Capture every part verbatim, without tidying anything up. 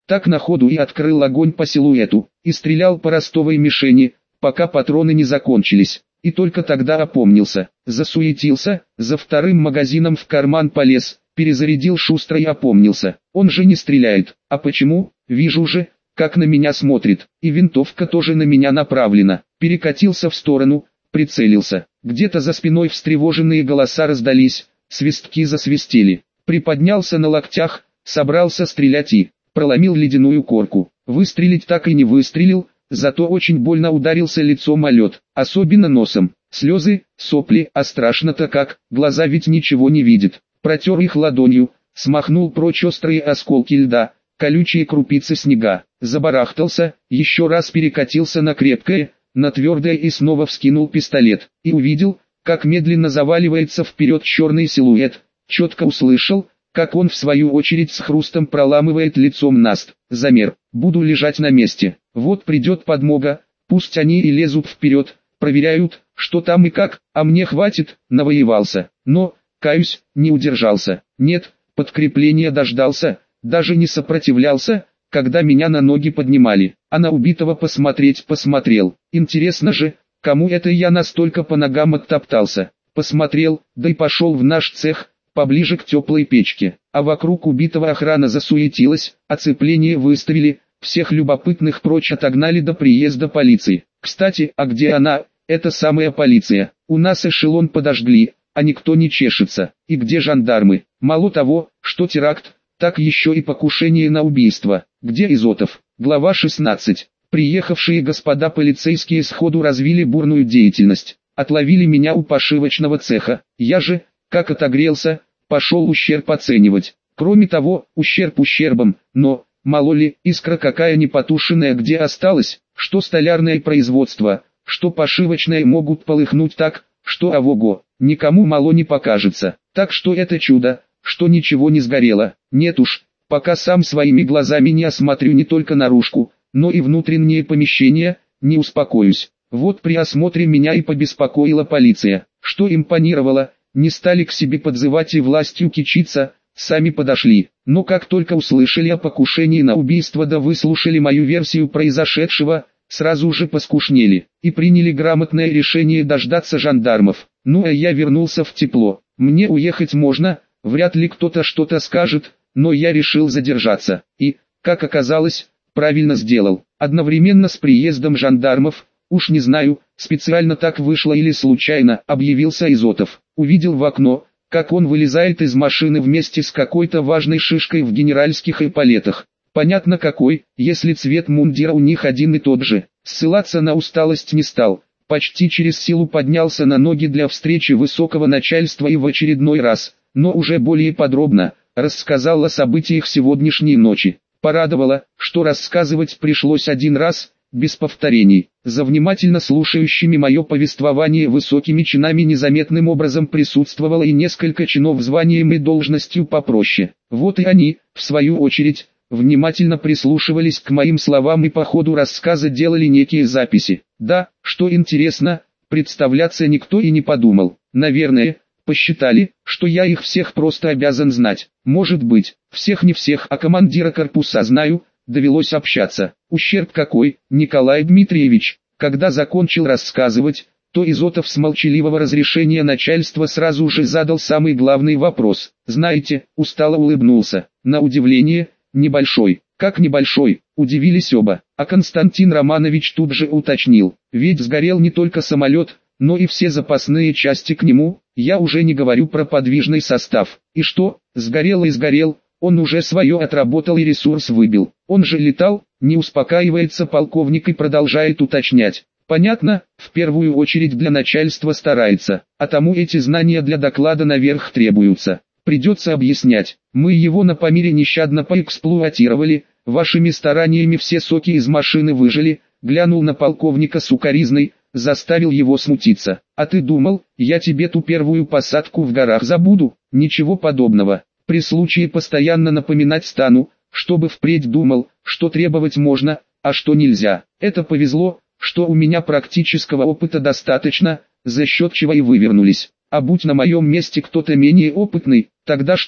Так на ходу и открыл огонь по силуэту, и стрелял по ростовой мишени, пока патроны не закончились. И только тогда опомнился, засуетился, за вторым магазином в карман полез, перезарядил шустро и опомнился. Он же не стреляет. А почему? Вижу же, как на меня смотрит, и винтовка тоже на меня направлена. Перекатился в сторону, прицелился. Где-то за спиной встревоженные голоса раздались, свистки засвистели. Приподнялся на локтях, собрался стрелять и проломил ледяную корку. Выстрелить так и не выстрелил, зато очень больно ударился лицом о лед, особенно носом. Слезы, сопли, а страшно-то как, глаза ведь ничего не видят. Протер их ладонью, смахнул прочь острые осколки льда, колючие крупицы снега, забарахтался, еще раз перекатился на крепкое, на твердое и снова вскинул пистолет, и увидел, как медленно заваливается вперед черный силуэт, четко услышал, как он в свою очередь с хрустом проламывает лицом наст. Замер, буду лежать на месте, вот придет подмога, пусть они и лезут вперед, проверяют, что там и как, а мне хватит, навоевался, но, каюсь, не удержался, нет, подкрепления дождался, даже не сопротивлялся, когда меня на ноги поднимали, а на убитого посмотреть посмотрел, интересно же, кому это я настолько по ногам оттоптался, посмотрел, да и пошел в наш цех, поближе к теплой печке, а вокруг убитого охрана засуетилась, оцепление выставили, всех любопытных прочь отогнали до приезда полиции. Кстати, а где она, эта самая полиция? У нас эшелон подожгли, а никто не чешется. И где жандармы? Мало того, что теракт, так еще и покушение на убийство. Где Изотов? Глава шестнадцать. Приехавшие господа полицейские сходу развили бурную деятельность. Отловили меня у пошивочного цеха. Я же, как отогрелся, пошел ущерб оценивать. Кроме того, ущерб ущербом, но, мало ли, искра какая непотушенная где осталась, что столярное производство, что пошивочное могут полыхнуть так, что авого, никому мало не покажется. Так что это чудо, что ничего не сгорело. Нет уж, пока сам своими глазами не осмотрю не только наружку, но и внутренние помещения, не успокоюсь. Вот при осмотре меня и побеспокоила полиция, что импонировало, не стали к себе подзывать и властью кичиться, сами подошли. Но как только услышали о покушении на убийство да выслушали мою версию произошедшего, сразу же поскушнели и приняли грамотное решение дождаться жандармов. Ну а я вернулся в тепло. Мне уехать можно, вряд ли кто-то что-то скажет, но я решил задержаться. И, как оказалось, правильно сделал. Одновременно с приездом жандармов, уж не знаю, специально так вышло или случайно, объявился Изотов. Увидел в окно, как он вылезает из машины вместе с какой-то важной шишкой в генеральских эполетах. Понятно какой, если цвет мундира у них один и тот же. Ссылаться на усталость не стал. Почти через силу поднялся на ноги для встречи высокого начальства и в очередной раз, но уже более подробно, рассказал о событиях сегодняшней ночи. Порадовало, что рассказывать пришлось один раз, без повторений. За внимательно слушающими мое повествование высокими чинами незаметным образом присутствовало и несколько чинов званием и должностью попроще. Вот и они, в свою очередь, внимательно прислушивались к моим словам и по ходу рассказа делали некие записи. Да, что интересно, представляться никто и не подумал. Наверное, посчитали, что я их всех просто обязан знать. Может быть, всех не всех, а командира корпуса знаю. Довелось общаться. Ущерб какой, Николай Дмитриевич? Когда закончил рассказывать, то Изотов с молчаливого разрешения начальства сразу же задал самый главный вопрос. Знаете, устало улыбнулся. На удивление, небольшой. Как небольшой, удивились оба. А Константин Романович тут же уточнил. Ведь сгорел не только самолет, но и все запасные части к нему. Я уже не говорю про подвижный состав. И что, сгорел и сгорел. Он уже свое отработал и ресурс выбил. Он же летал, не успокаивается полковник и продолжает уточнять. Понятно, в первую очередь для начальства старается, а тому эти знания для доклада наверх требуются. Придется объяснять. Мы его на Памире нещадно поэксплуатировали, вашими стараниями все соки из машины выжили, глянул на полковника сукаризной, заставил его смутиться. А ты думал, я тебе ту первую посадку в горах забуду? Ничего подобного. При случае постоянно напоминать стану, чтобы впредь думал, что требовать можно, а что нельзя. Это повезло, что у меня практического опыта достаточно, за счет чего и вывернулись. А будь на моем месте кто-то менее опытный, тогда что?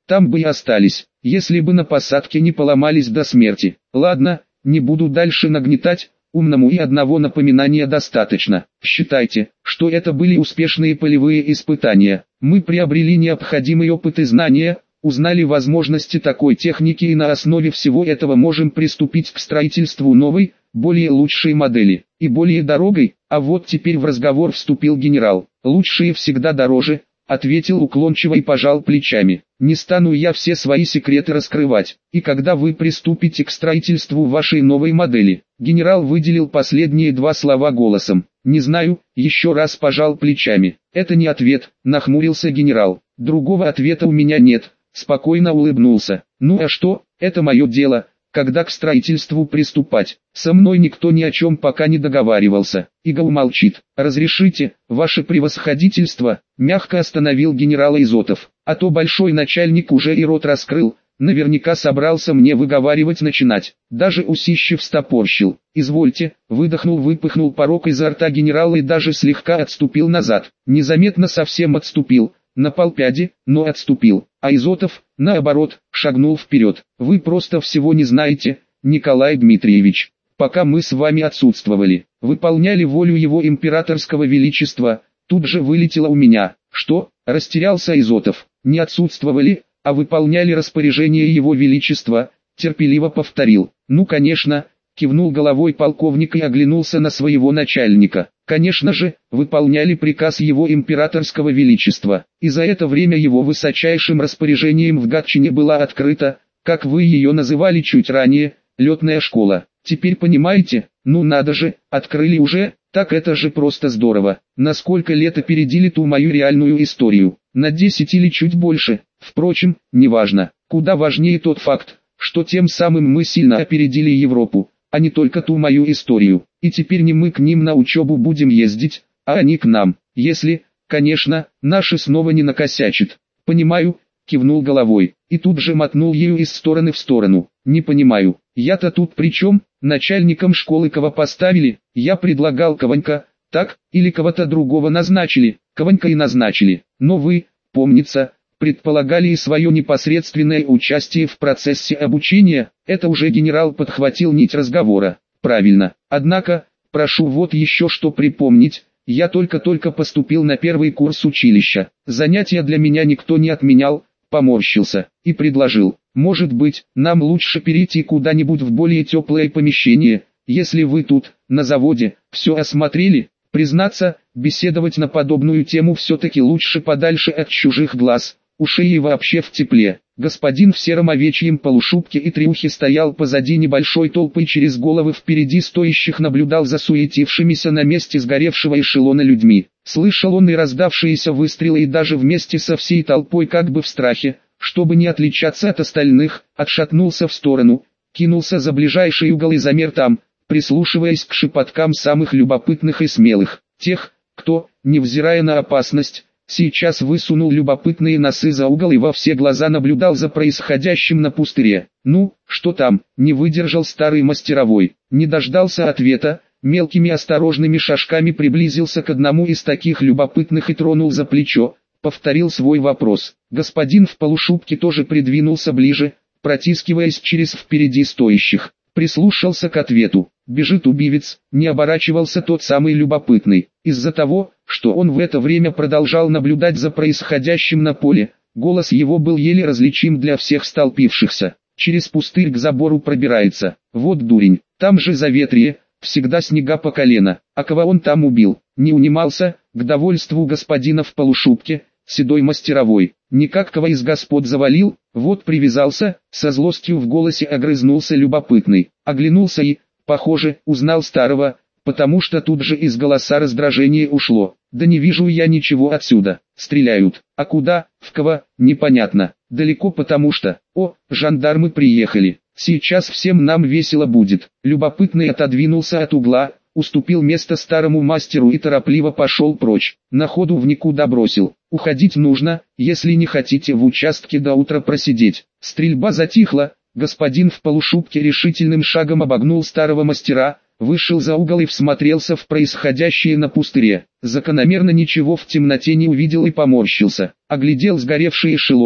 там бы и остались, если бы на посадке не поломались до смерти. Ладно, не буду дальше нагнетать, умному и одного напоминания достаточно. Считайте, что это были успешные полевые испытания. Мы приобрели необходимый опыт и знания, узнали возможности такой техники и на основе всего этого можем приступить к строительству новой, более лучшей модели, и более дорогой. А вот теперь в разговор вступил генерал. «Лучшие всегда дороже», — ответил уклончиво и пожал плечами. «Не стану я все свои секреты раскрывать. И когда вы приступите к строительству вашей новой модели?» Генерал выделил последние два слова голосом. «Не знаю», — еще раз пожал плечами. «Это не ответ», — нахмурился генерал. «Другого ответа у меня нет», — спокойно улыбнулся. «Ну а что, это мое дело, когда к строительству приступать. Со мной никто ни о чем пока не договаривался». Игол молчит. «Разрешите, ваше превосходительство», — мягко остановил генерала Изотов. «А то большой начальник уже и рот раскрыл, наверняка собрался мне выговаривать начинать». Даже усище встопорщил. «Извольте», — выдохнул-выпыхнул порог изо рта генерала и даже слегка отступил назад. Незаметно совсем отступил, на полпяди, но отступил. А Изотов, наоборот, шагнул вперед. «Вы просто всего не знаете, Николай Дмитриевич. Пока мы с вами отсутствовали, выполняли волю его императорского величества, тут же вылетело у меня». «Что?» — растерялся Изотов. «Не отсутствовали, а выполняли распоряжение его величества», — терпеливо повторил. «Ну конечно», — кивнул головой полковник и оглянулся на своего начальника. «Конечно же, выполняли приказ его императорского величества, и за это время его высочайшим распоряжением в Гатчине была открыта, как вы ее называли чуть ранее, летная школа. Теперь понимаете? Ну надо же, открыли уже, так это же просто здорово. На сколько лет опередили ту мою реальную историю? На десять или чуть больше. Впрочем, неважно. Куда важнее тот факт, что тем самым мы сильно опередили Европу, а не только ту мою историю. И теперь не мы к ним на учебу будем ездить, а они к нам. Если, конечно, наши снова не накосячат». «Понимаю», — кивнул головой, и тут же мотнул ею из стороны в сторону. «Не понимаю, я-то тут при чем? Начальником школы кого поставили? Я предлагал Кованька, так, или кого-то другого назначили?» «Кованька и назначили, но вы, помнится, предполагали и свое непосредственное участие в процессе обучения». Это уже генерал подхватил нить разговора. «Правильно, однако, прошу вот еще что припомнить, я только-только поступил на первый курс училища, занятия для меня никто не отменял», поморщился, и предложил: «Может быть, нам лучше перейти куда-нибудь в более теплое помещение, если вы тут, на заводе, все осмотрели?» Признаться, беседовать на подобную тему все-таки лучше подальше от чужих глаз, ушей и вообще в тепле. Господин в сером овечьем полушубке и трюхе стоял позади небольшой толпы и через головы впереди стоящих наблюдал за суетившимися на месте сгоревшего эшелона людьми. Слышал он и раздавшиеся выстрелы и даже вместе со всей толпой как бы в страхе, чтобы не отличаться от остальных, отшатнулся в сторону, кинулся за ближайший угол и замер там, прислушиваясь к шепоткам самых любопытных и смелых, тех, кто, невзирая на опасность, сейчас высунул любопытные носы за угол и во все глаза наблюдал за происходящим на пустыре. «Ну, что там?» — не выдержал старый мастеровой. Не дождался ответа, мелкими осторожными шажками приблизился к одному из таких любопытных и тронул за плечо, повторил свой вопрос. Господин в полушубке тоже придвинулся ближе, протискиваясь через впереди стоящих. Прислушался к ответу. «Бежит убивец», не оборачивался тот самый любопытный. Из-за того, что он в это время продолжал наблюдать за происходящим на поле, голос его был еле различим для всех столпившихся. «Через пустырь к забору пробирается. Вот дурень, там же заветрие, всегда снега по колено. А кого он там убил?» Не унимался, к довольству господина в полушубке, седой мастеровой. «Никак кого из господ завалил, вот привязался», со злостью в голосе огрызнулся любопытный. Оглянулся и, похоже, узнал старого, потому что тут же из голоса раздражение ушло. «Да не вижу я ничего отсюда. Стреляют. А куда, в кого, непонятно. Далеко потому что... О, жандармы приехали. Сейчас всем нам весело будет». Любопытный отодвинулся от угла, уступил место старому мастеру и торопливо пошел прочь. На ходу в никуда бросил: «Уходить нужно, если не хотите в участке до утра просидеть». Стрельба затихла, господин в полушубке решительным шагом обогнул старого мастера, вышел за угол и всмотрелся в происходящее на пустыре. Закономерно ничего в темноте не увидел и поморщился. Оглядел сгоревший эшелон,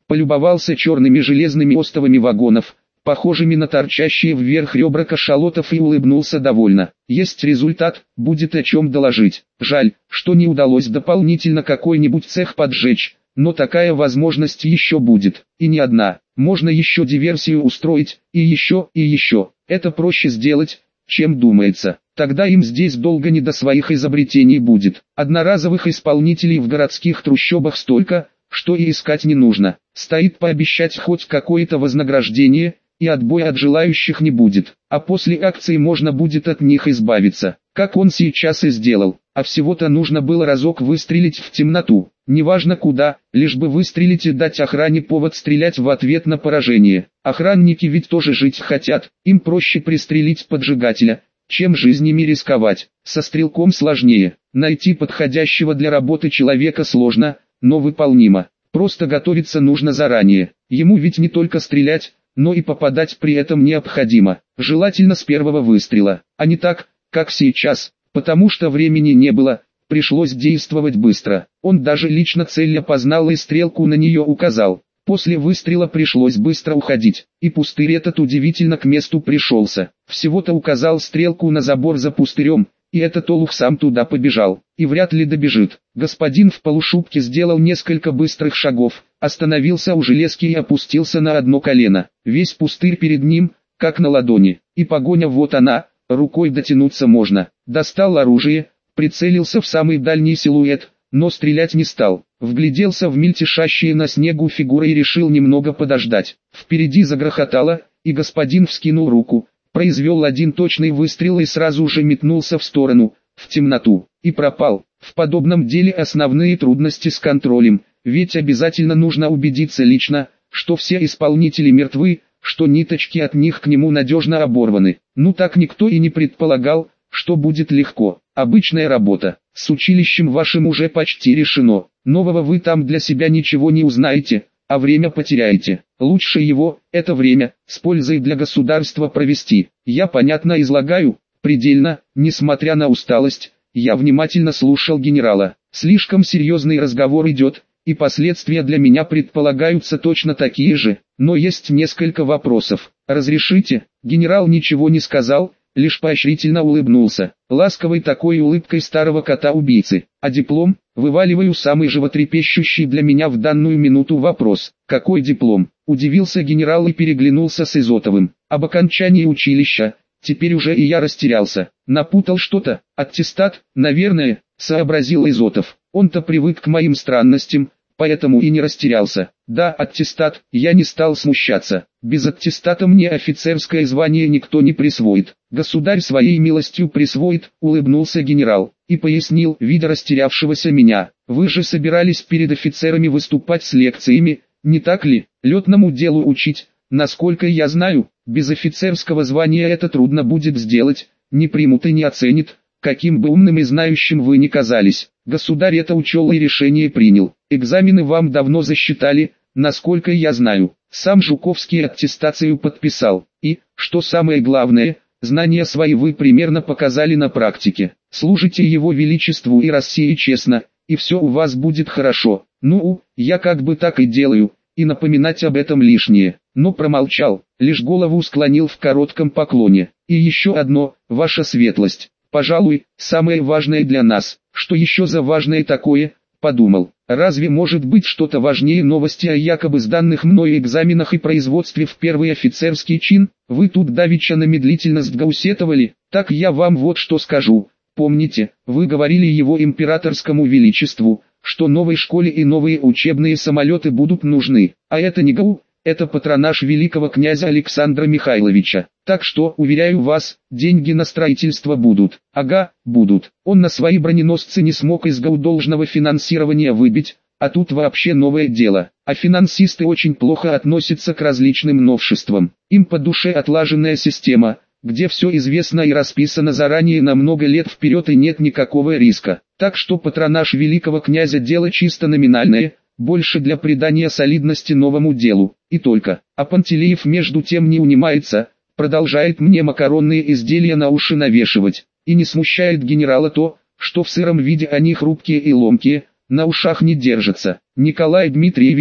полюбовался черными железными остовами вагонов, похожими на торчащие вверх ребра кашалотов, и улыбнулся довольно. Есть результат, будет о чем доложить. Жаль, что не удалось дополнительно какой-нибудь цех поджечь, но такая возможность еще будет. И не одна, можно еще диверсию устроить, и еще, и еще. Это проще сделать, чем думается. Тогда им здесь долго не до своих изобретений будет. Одноразовых исполнителей в городских трущобах столько, что и искать не нужно. Стоит пообещать хоть какое-то вознаграждение, и отбоя от желающих не будет. А после акции можно будет от них избавиться, как он сейчас и сделал. А всего-то нужно было разок выстрелить в темноту. Неважно куда, лишь бы выстрелить и дать охране повод стрелять в ответ на поражение. Охранники ведь тоже жить хотят, им проще пристрелить поджигателя, чем жизнями рисковать. Со стрелком сложнее. Найти подходящего для работы человека сложно, но выполнимо. Просто готовиться нужно заранее. Ему ведь не только стрелять, но и попадать при этом необходимо. Желательно с первого выстрела, а не так, как сейчас, потому что времени не было, пришлось действовать быстро. Он даже лично цель опознал и стрелку на нее указал. После выстрела пришлось быстро уходить, и пустырь этот удивительно к месту пришелся. Всего-то указал стрелку на забор за пустырем, и этот олух сам туда побежал, и вряд ли добежит. Господин в полушубке сделал несколько быстрых шагов, остановился у железки и опустился на одно колено. Весь пустырь перед ним, как на ладони, и погоня вот она, рукой дотянуться можно. Достал оружие, прицелился в самый дальний силуэт, но стрелять не стал. Вгляделся в мельтешащие на снегу фигуры и решил немного подождать. Впереди загрохотало, и господин вскинул руку, произвел один точный выстрел и сразу же метнулся в сторону, в темноту, и пропал. В подобном деле основные трудности с контролем, ведь обязательно нужно убедиться лично, что все исполнители мертвы, что ниточки от них к нему надежно оборваны. Ну так никто и не предполагал, что будет легко. Обычная работа. С училищем вашим уже почти решено. Нового вы там для себя ничего не узнаете, а время потеряете. Лучше его, это время, с пользой для государства провести. Я понятно излагаю, предельно, несмотря на усталость, я внимательно слушал генерала. Слишком серьезный разговор идет, и последствия для меня предполагаются точно такие же, но есть несколько вопросов. Разрешите? Генерал ничего не сказал, лишь поощрительно улыбнулся, ласковой такой улыбкой старого кота-убийцы. А диплом? Вываливаю самый животрепещущий для меня в данную минуту вопрос. Какой диплом? Удивился генерал и переглянулся с Изотовым. Об окончании училища. Теперь уже и я растерялся. Напутал что-то? Аттестат, наверное, сообразил Изотов. Он-то привык к моим странностям, поэтому и не растерялся. Да, аттестат, я не стал смущаться. Без аттестата мне офицерское звание никто не присвоит. Государь своей милостью присвоит, улыбнулся генерал, и пояснил, видя растерявшегося меня. Вы же собирались перед офицерами выступать с лекциями, не так ли? Летному делу учить, насколько я знаю, без офицерского звания это трудно будет сделать, не примут и не оценят, каким бы умным и знающим вы ни казались. Государь это учел и решение принял. Экзамены вам давно засчитали, насколько я знаю. Сам Жуковский аттестацию подписал. И, что самое главное, знания свои вы примерно показали на практике. Служите его величеству и России честно, и все у вас будет хорошо. Ну, я как бы так и делаю, и напоминать об этом лишнее. Но промолчал, лишь голову склонил в коротком поклоне. И еще одно, ваша светлость. Пожалуй, самое важное для нас. Что еще за важное такое? Подумал. Разве может быть что-то важнее новости о якобы сданных мною экзаменах и производстве в первый офицерский чин? Вы тут давеча на медлительность гаусетовали, так я вам вот что скажу. Помните, вы говорили его императорскому величеству, что новой школе и новые учебные самолеты будут нужны, а это не ГАУ, это патронаж великого князя Александра Михайловича. Так что, уверяю вас, деньги на строительство будут. Ага, будут. Он на свои броненосцы не смог из ГАУ должного финансирования выбить, а тут вообще новое дело. А финансисты очень плохо относятся к различным новшествам. Им по душе отлаженная система, где все известно и расписано заранее на много лет вперед и нет никакого риска. Так что патронаж великого князя дело чисто номинальное, больше для придания солидности новому делу, и только. А Пантелеев между тем не унимается, продолжает мне макаронные изделия на уши навешивать, и не смущает генерала то, что в сыром виде они хрупкие и ломкие, на ушах не держатся. Николай Дмитриевич,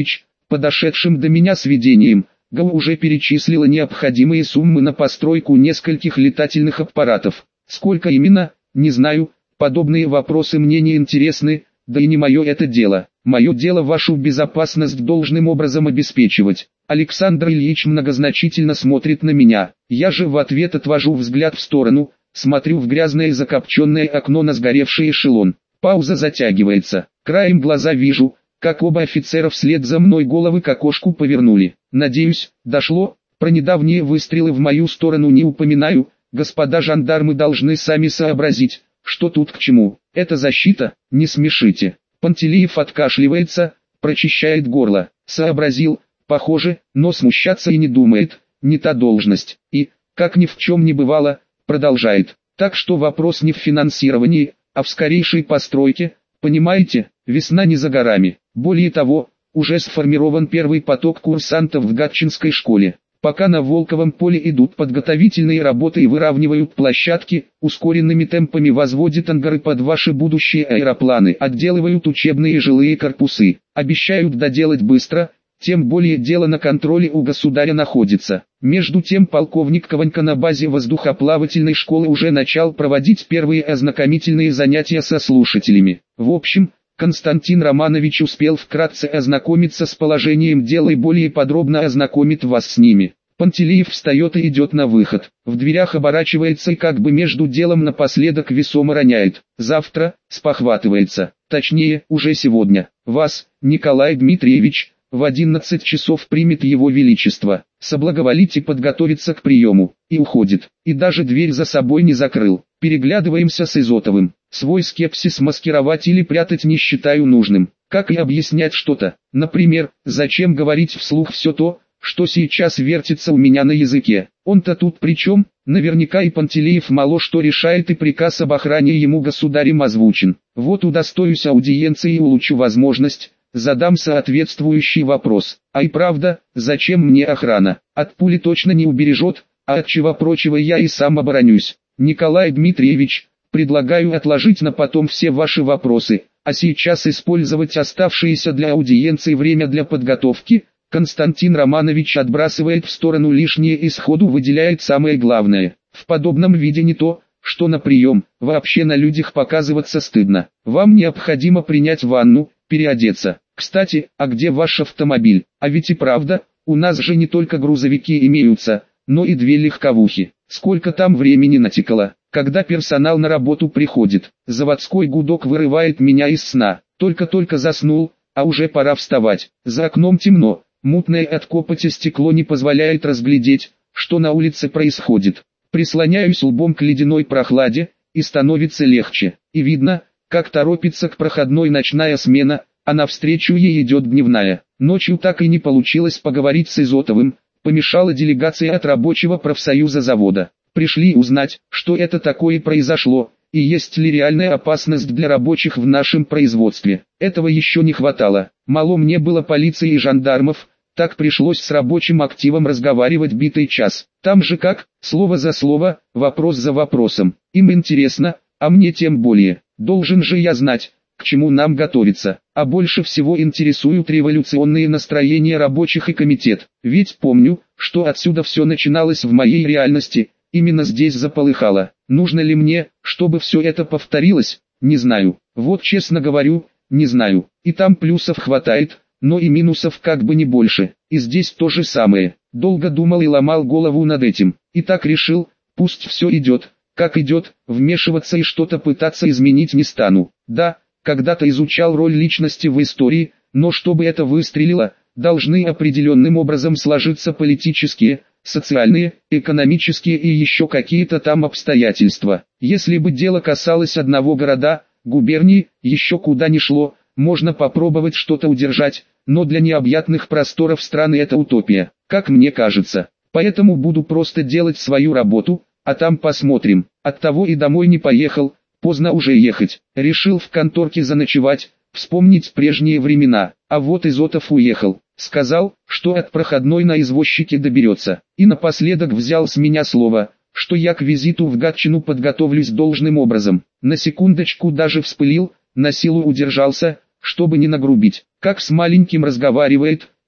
подошедшим до меня сведениям, ГАУ уже перечислила необходимые суммы на постройку нескольких летательных аппаратов. Сколько именно, не знаю, подобные вопросы мне не интересны, да и не мое это дело. Мое дело вашу безопасность должным образом обеспечивать. Александр Ильич многозначительно смотрит на меня. Я же в ответ отвожу взгляд в сторону, смотрю в грязное закопченное окно на сгоревший эшелон. Пауза затягивается. Краем глаза вижу, как оба офицера вслед за мной головы к окошку повернули. Надеюсь, дошло. Про недавние выстрелы в мою сторону не упоминаю. Господа жандармы должны сами сообразить, что тут к чему. Это защита, не смешите. Пантелеев откашливается, прочищает горло. Сообразил, похоже, но смущаться и не думает, не та должность. И, как ни в чем не бывало, продолжает. Так что вопрос не в финансировании, а в скорейшей постройке, понимаете, весна не за горами. Более того, уже сформирован первый поток курсантов в Гатчинской школе. Пока на Волковом поле идут подготовительные работы и выравнивают площадки, ускоренными темпами возводят ангары под ваши будущие аэропланы, отделывают учебные и жилые корпусы. Обещают доделать быстро, тем более дело на контроле у государя находится. Между тем полковник Кованька на базе воздухоплавательной школы уже начал проводить первые ознакомительные занятия со слушателями. В общем, Константин Романович успел вкратце ознакомиться с положением дела и более подробно ознакомит вас с ними. Пантелеев встает и идет на выход. В дверях оборачивается и как бы между делом напоследок весомо роняет. Завтра, спохватывается, точнее, уже сегодня, вас, Николай Дмитриевич, в одиннадцать часов примет его величество. Соблаговолите подготовиться к приему. И уходит. И даже дверь за собой не закрыл. Переглядываемся с Изотовым. Свой скепсис маскировать или прятать не считаю нужным. Как и объяснять что-то. Например, зачем говорить вслух все то, что сейчас вертится у меня на языке. Он-то тут при чем? Наверняка и Пантелеев мало что решает, и приказ об охране ему государем озвучен. Вот удостоюсь аудиенции и улучшу возможность, задам соответствующий вопрос. А и правда, зачем мне охрана? От пули точно не убережет, а от чего прочего я и сам оборонюсь. Николай Дмитриевич, предлагаю отложить на потом все ваши вопросы, а сейчас использовать оставшееся для аудиенции время для подготовки. Константин Романович отбрасывает в сторону лишнее и сходу выделяет самое главное. В подобном виде не то, что на прием, вообще на людях показываться стыдно. Вам необходимо принять ванну, переодеться. Кстати, а где ваш автомобиль? А ведь и правда, у нас же не только грузовики имеются, но и две легковухи. Сколько там времени натекало, когда персонал на работу приходит. Заводской гудок вырывает меня из сна. Только-только заснул, а уже пора вставать. За окном темно, мутное от копоти стекло не позволяет разглядеть, что на улице происходит. Прислоняюсь лбом к ледяной прохладе, и становится легче. И видно, как торопится к проходной ночная смена, а навстречу ей идет дневная. Ночью так и не получилось поговорить с Изотовым. Помешала делегация от рабочего профсоюза завода. Пришли узнать, что это такое произошло, и есть ли реальная опасность для рабочих в нашем производстве. Этого еще не хватало. Мало мне было полиции и жандармов, так пришлось с рабочим активом разговаривать битый час. Там же как, слово за слово, вопрос за вопросом. Им интересно, а мне тем более. Должен же я знать, к чему нам готовиться. А больше всего интересуют революционные настроения рабочих и комитет. Ведь помню, что отсюда все начиналось в моей реальности, именно здесь заполыхало. Нужно ли мне, чтобы все это повторилось? Не знаю. Вот честно говорю, не знаю. И там плюсов хватает, но и минусов как бы не больше. И здесь то же самое. Долго думал и ломал голову над этим. И так решил, пусть все идет, как идет, вмешиваться и что-то пытаться изменить не стану. Да, когда-то изучал роль личности в истории, но чтобы это выстрелило, должны определенным образом сложиться политические, социальные, экономические и еще какие-то там обстоятельства. Если бы дело касалось одного города, губернии, еще куда ни шло, можно попробовать что-то удержать, но для необъятных просторов страны это утопия, как мне кажется. Поэтому буду просто делать свою работу, а там посмотрим. Оттого и домой не поехал, поздно уже ехать. Решил в конторке заночевать, вспомнить прежние времена. А вот Изотов уехал. Сказал, что от проходной на извозчике доберется. И напоследок взял с меня слово, что я к визиту в Гатчину подготовлюсь должным образом. На секундочку даже вспылил, на силу удержался, чтобы не нагрубить. Как с маленьким разговаривает,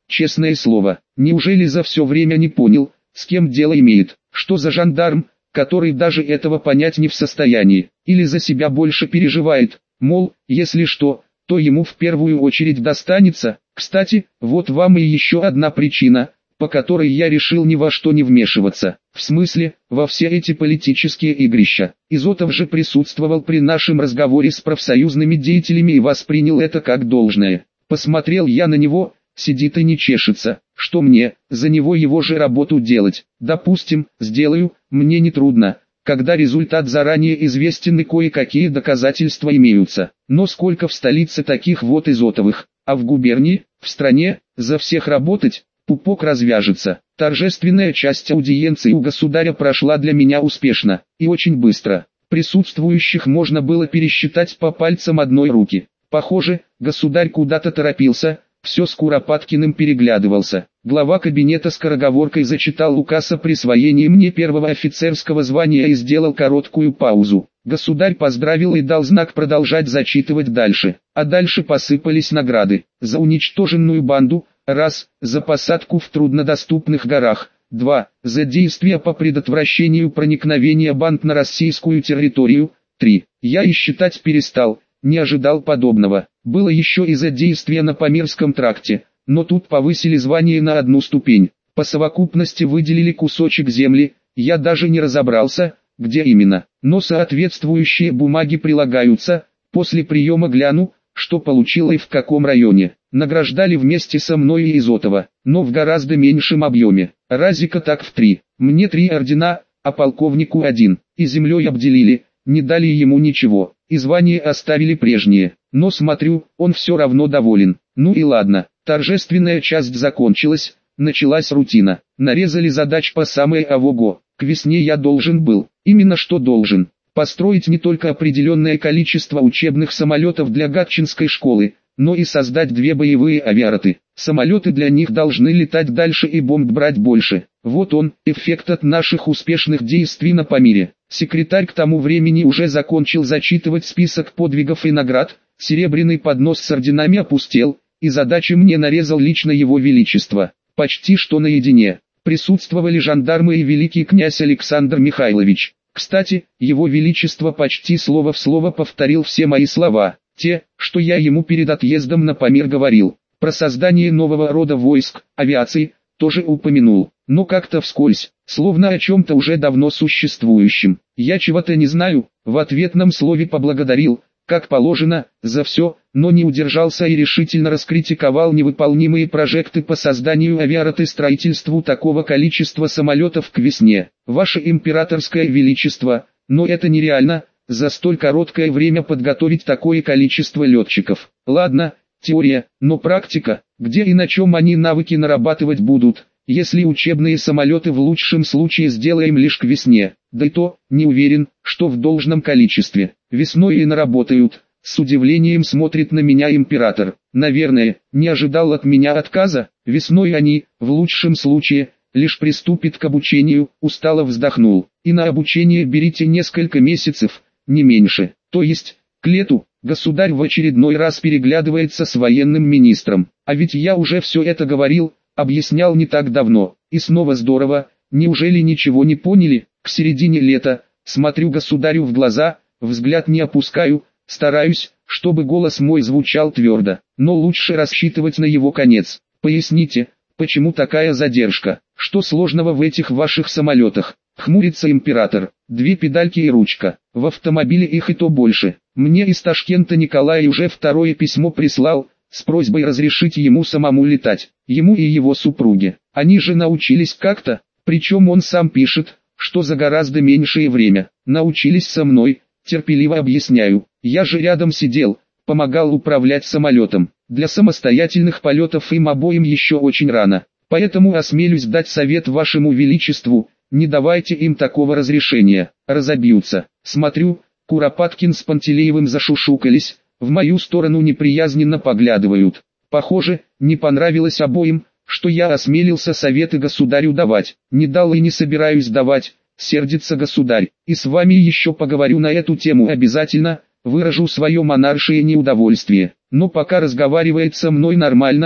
честное слово. Неужели за все время не понял, с кем дело имеет? Что за жандарм, который даже этого понять не в состоянии? Или за себя больше переживает, мол, если что, то ему в первую очередь достанется? Кстати, вот вам и еще одна причина, по которой я решил ни во что не вмешиваться. В смысле, во все эти политические игрища. Изотов же присутствовал при нашем разговоре с профсоюзными деятелями и воспринял это как должное. Посмотрел я на него, сидит и не чешется. Что мне, за него его же работу делать? Допустим, сделаю, мне не трудно, когда результат заранее известен и кое-какие доказательства имеются. Но сколько в столице таких вот Изотовых, а в губернии, в стране, за всех работать, пупок развяжется. Торжественная часть аудиенции у государя прошла для меня успешно, и очень быстро. Присутствующих можно было пересчитать по пальцам одной руки. Похоже, государь куда-то торопился, все с Куропаткиным переглядывался. Глава кабинета скороговоркой зачитал указ о присвоении мне первого офицерского звания и сделал короткую паузу. Государь поздравил и дал знак продолжать зачитывать дальше. А дальше посыпались награды. За уничтоженную банду, раз, за посадку в труднодоступных горах, два, за действия по предотвращению проникновения банд на российскую территорию, три. Я и считать перестал, не ожидал подобного. Было еще и за действия на Памирском тракте, но тут повысили звание на одну ступень. По совокупности выделили кусочек земли, я даже не разобрался, где именно. Но соответствующие бумаги прилагаются, после приема гляну, что получил и в каком районе. Награждали вместе со мной и Изотова, но в гораздо меньшем объеме. Разика так в три. Мне три ордена, а полковнику один. И землей обделили, не дали ему ничего. И звания оставили прежние. Но смотрю, он все равно доволен. Ну и ладно, торжественная часть закончилась, началась рутина. Нарезали задач по самое авого. К весне я должен был, именно что должен, построить не только определенное количество учебных самолетов для Гатчинской школы, но и создать две боевые авиароты. Самолеты для них должны летать дальше и бомб брать больше. Вот он, эффект от наших успешных действий на Памире. Секретарь к тому времени уже закончил зачитывать список подвигов и наград, серебряный поднос с орденами опустел, и задачи мне нарезал лично его величество. Почти что наедине. Присутствовали жандармы и великий князь Александр Михайлович. Кстати, его величество почти слово в слово повторил все мои слова, те, что я ему перед отъездом на Памир говорил. Про создание нового рода войск, авиации, тоже упомянул, но как-то вскользь, словно о чем-то уже давно существующем. Я чего-то не знаю, в ответном слове поблагодарил, как положено, за все, но не удержался и решительно раскритиковал невыполнимые прожекты по созданию авиарот и строительству такого количества самолетов к весне. Ваше императорское величество, но это нереально, за столь короткое время подготовить такое количество летчиков. Ладно, теория, но практика, где и на чем они навыки нарабатывать будут, если учебные самолеты в лучшем случае сделаем лишь к весне, да и то, не уверен, что в должном количестве. Весной и наработают. С удивлением смотрит на меня император. Наверное, не ожидал от меня отказа. Весной они, в лучшем случае, лишь приступят к обучению. Устало вздохнул. И на обучение берите несколько месяцев, не меньше. То есть, к лету, государь в очередной раз переглядывается с военным министром. А ведь я уже все это говорил, объяснял не так давно. И снова здорово. Неужели ничего не поняли? К середине лета, смотрю государю в глаза, взгляд не опускаю, стараюсь, чтобы голос мой звучал твердо, но лучше рассчитывать на его конец. Поясните, почему такая задержка? Что сложного в этих ваших самолетах? Хмурится император. Две педальки и ручка. В автомобиле их и то больше. Мне из Ташкента Николай уже второе письмо прислал, с просьбой разрешить ему самому летать. Ему и его супруге. Они же научились как-то, причем он сам пишет, что за гораздо меньшее время. Научились со мной, терпеливо объясняю. Я же рядом сидел, помогал управлять самолетом. Для самостоятельных полетов им обоим еще очень рано. Поэтому осмелюсь дать совет вашему величеству, не давайте им такого разрешения, разобьются. Смотрю, Куропаткин с Пантелеевым зашушукались, в мою сторону неприязненно поглядывают. Похоже, не понравилось обоим, что я осмелился советы государю давать. Не дал и не собираюсь давать, сердится государь. И с вами еще поговорю на эту тему обязательно, выражу свое монаршее неудовольствие. Но пока разговаривает со мной нормально,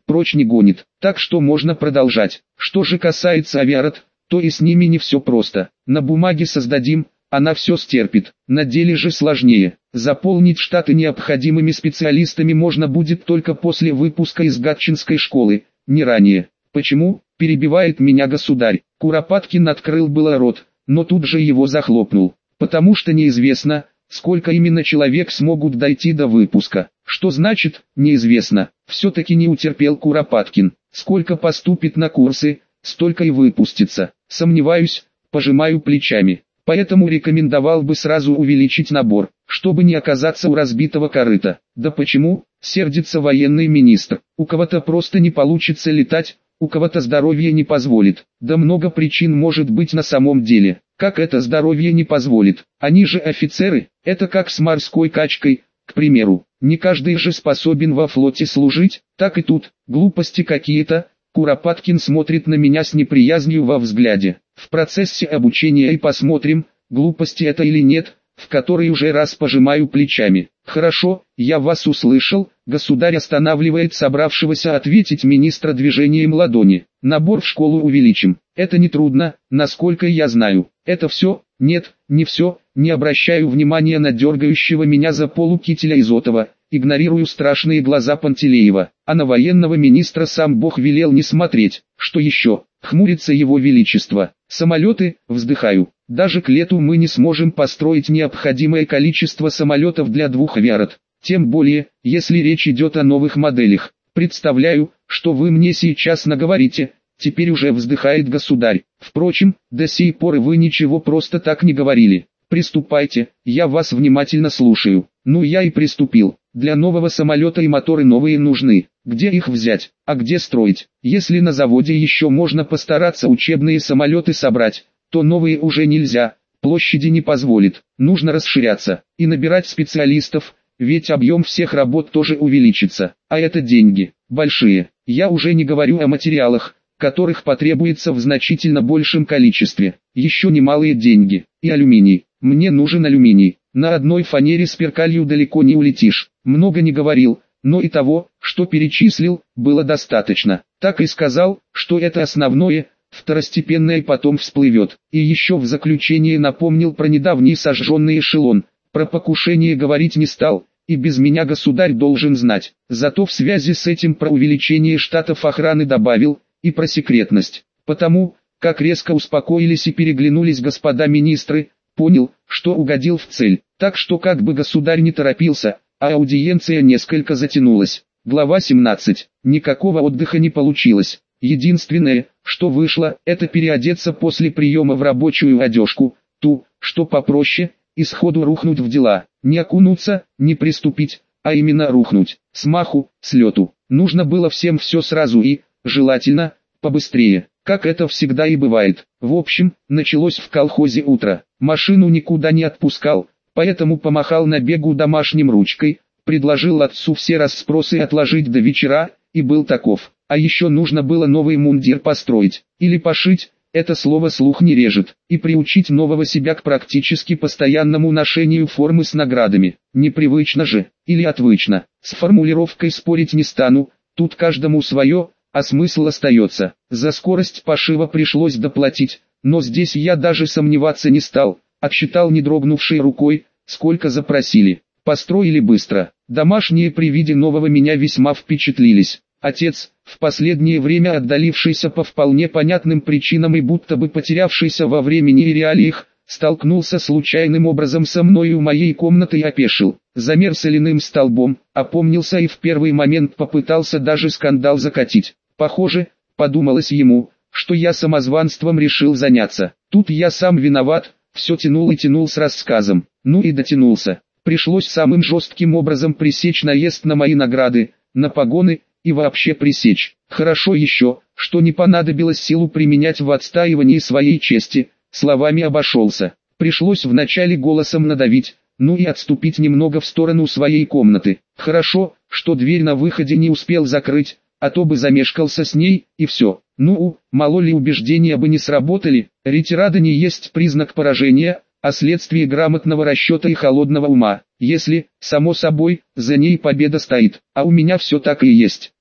прочь не гонит, так что можно продолжать. Что же касается авиарот, то и с ними не все просто. На бумаге создадим, она все стерпит, на деле же сложнее. Заполнить штаты необходимыми специалистами можно будет только после выпуска из Гатчинской школы, не ранее. Почему? Перебивает меня государь. Куропаткин открыл было рот, но тут же его захлопнул. Потому что неизвестно, сколько именно человек смогут дойти до выпуска. Что значит, неизвестно? Все-таки не утерпел Куропаткин. Сколько поступит на курсы, столько и выпустится. Сомневаюсь, пожимаю плечами. Поэтому рекомендовал бы сразу увеличить набор, чтобы не оказаться у разбитого корыта. Да почему? Сердится военный министр. У кого-то просто не получится летать, у кого-то здоровье не позволит. Да много причин может быть на самом деле. Как это здоровье не позволит? Они же офицеры, это как с морской качкой, к примеру. Не каждый же способен во флоте служить, так и тут, глупости какие-то. Куропаткин смотрит на меня с неприязнью во взгляде. В процессе обучения и посмотрим, глупости это или нет, в который уже раз пожимаю плечами. Хорошо, я вас услышал, государь останавливает собравшегося ответить министра движением ладони. Набор в школу увеличим. Это не трудно, насколько я знаю. Это все? Нет, не все. Не обращаю внимания на дергающего меня за полу Кителя Изотова. Игнорирую страшные глаза Пантелеева, а на военного министра сам Бог велел не смотреть. Что еще? Хмурится его величество. Самолеты, вздыхаю. Даже к лету мы не сможем построить необходимое количество самолетов для двух авиарот. Тем более, если речь идет о новых моделях. Представляю, что вы мне сейчас наговорите. Теперь уже вздыхает государь. Впрочем, до сей поры вы ничего просто так не говорили. Приступайте, я вас внимательно слушаю. Ну я и приступил. Для нового самолета и моторы новые нужны. Где их взять, а где строить? Если на заводе еще можно постараться учебные самолеты собрать, то новые уже нельзя, площади не позволит. Нужно расширяться и набирать специалистов, ведь объем всех работ тоже увеличится. А это деньги, большие. Я уже не говорю о материалах, которых потребуется в значительно большем количестве. Еще немалые деньги. И алюминий. Мне нужен алюминий. На одной фанере с перкалью далеко не улетишь. Много не говорил, но и того, что перечислил, было достаточно. Так и сказал, что это основное, второстепенное потом всплывет. И еще в заключение напомнил про недавний сожженный эшелон. Про покушение говорить не стал, и без меня государь должен знать. Зато в связи с этим про увеличение штатов охраны добавил, и про секретность. Потому, как резко успокоились и переглянулись господа министры, понял, что угодил в цель. Так что как бы государь не торопился, а аудиенция несколько затянулась. Глава семнадцать. Никакого отдыха не получилось. Единственное, что вышло, это переодеться после приема в рабочую одежку, ту, что попроще, и сходу рухнуть в дела. Не окунуться, не приступить, а именно рухнуть. С маху, с лету. Нужно было всем все сразу и, желательно, побыстрее, как это всегда и бывает. В общем, началось в колхозе утро. Машину никуда не отпускал, поэтому помахал на бегу домашним ручкой, предложил отцу все расспросы отложить до вечера, и был таков. А еще нужно было новый мундир построить, или пошить, это слово слух не режет, и приучить нового себя к практически постоянному ношению формы с наградами. Непривычно же, или отвычно, с формулировкой спорить не стану, тут каждому свое, а смысл остается. За скорость пошива пришлось доплатить, но здесь я даже сомневаться не стал, отсчитал не дрогнувшей рукой, сколько запросили. Построили быстро. Домашние при виде нового меня весьма впечатлились. Отец, в последнее время отдалившийся по вполне понятным причинам и будто бы потерявшийся во времени и реалиях, столкнулся случайным образом со мной у моей комнаты и опешил. Замер соляным столбом, опомнился и в первый момент попытался даже скандал закатить. Похоже, подумалось ему, что я самозванством решил заняться. Тут я сам виноват, все тянул и тянул с рассказом. Ну и дотянулся. Пришлось самым жестким образом пресечь наезд на мои награды, на погоны, и вообще пресечь. Хорошо еще, что не понадобилось силу применять в отстаивании своей чести, словами обошелся. Пришлось вначале голосом надавить, ну и отступить немного в сторону своей комнаты. Хорошо, что дверь на выходе не успел закрыть, а то бы замешкался с ней, и все. Ну, мало ли убеждения бы не сработали, ретирада не есть признак поражения, а следствие грамотного расчета и холодного ума. Если, само собой, за ней победа стоит, а у меня все так и есть.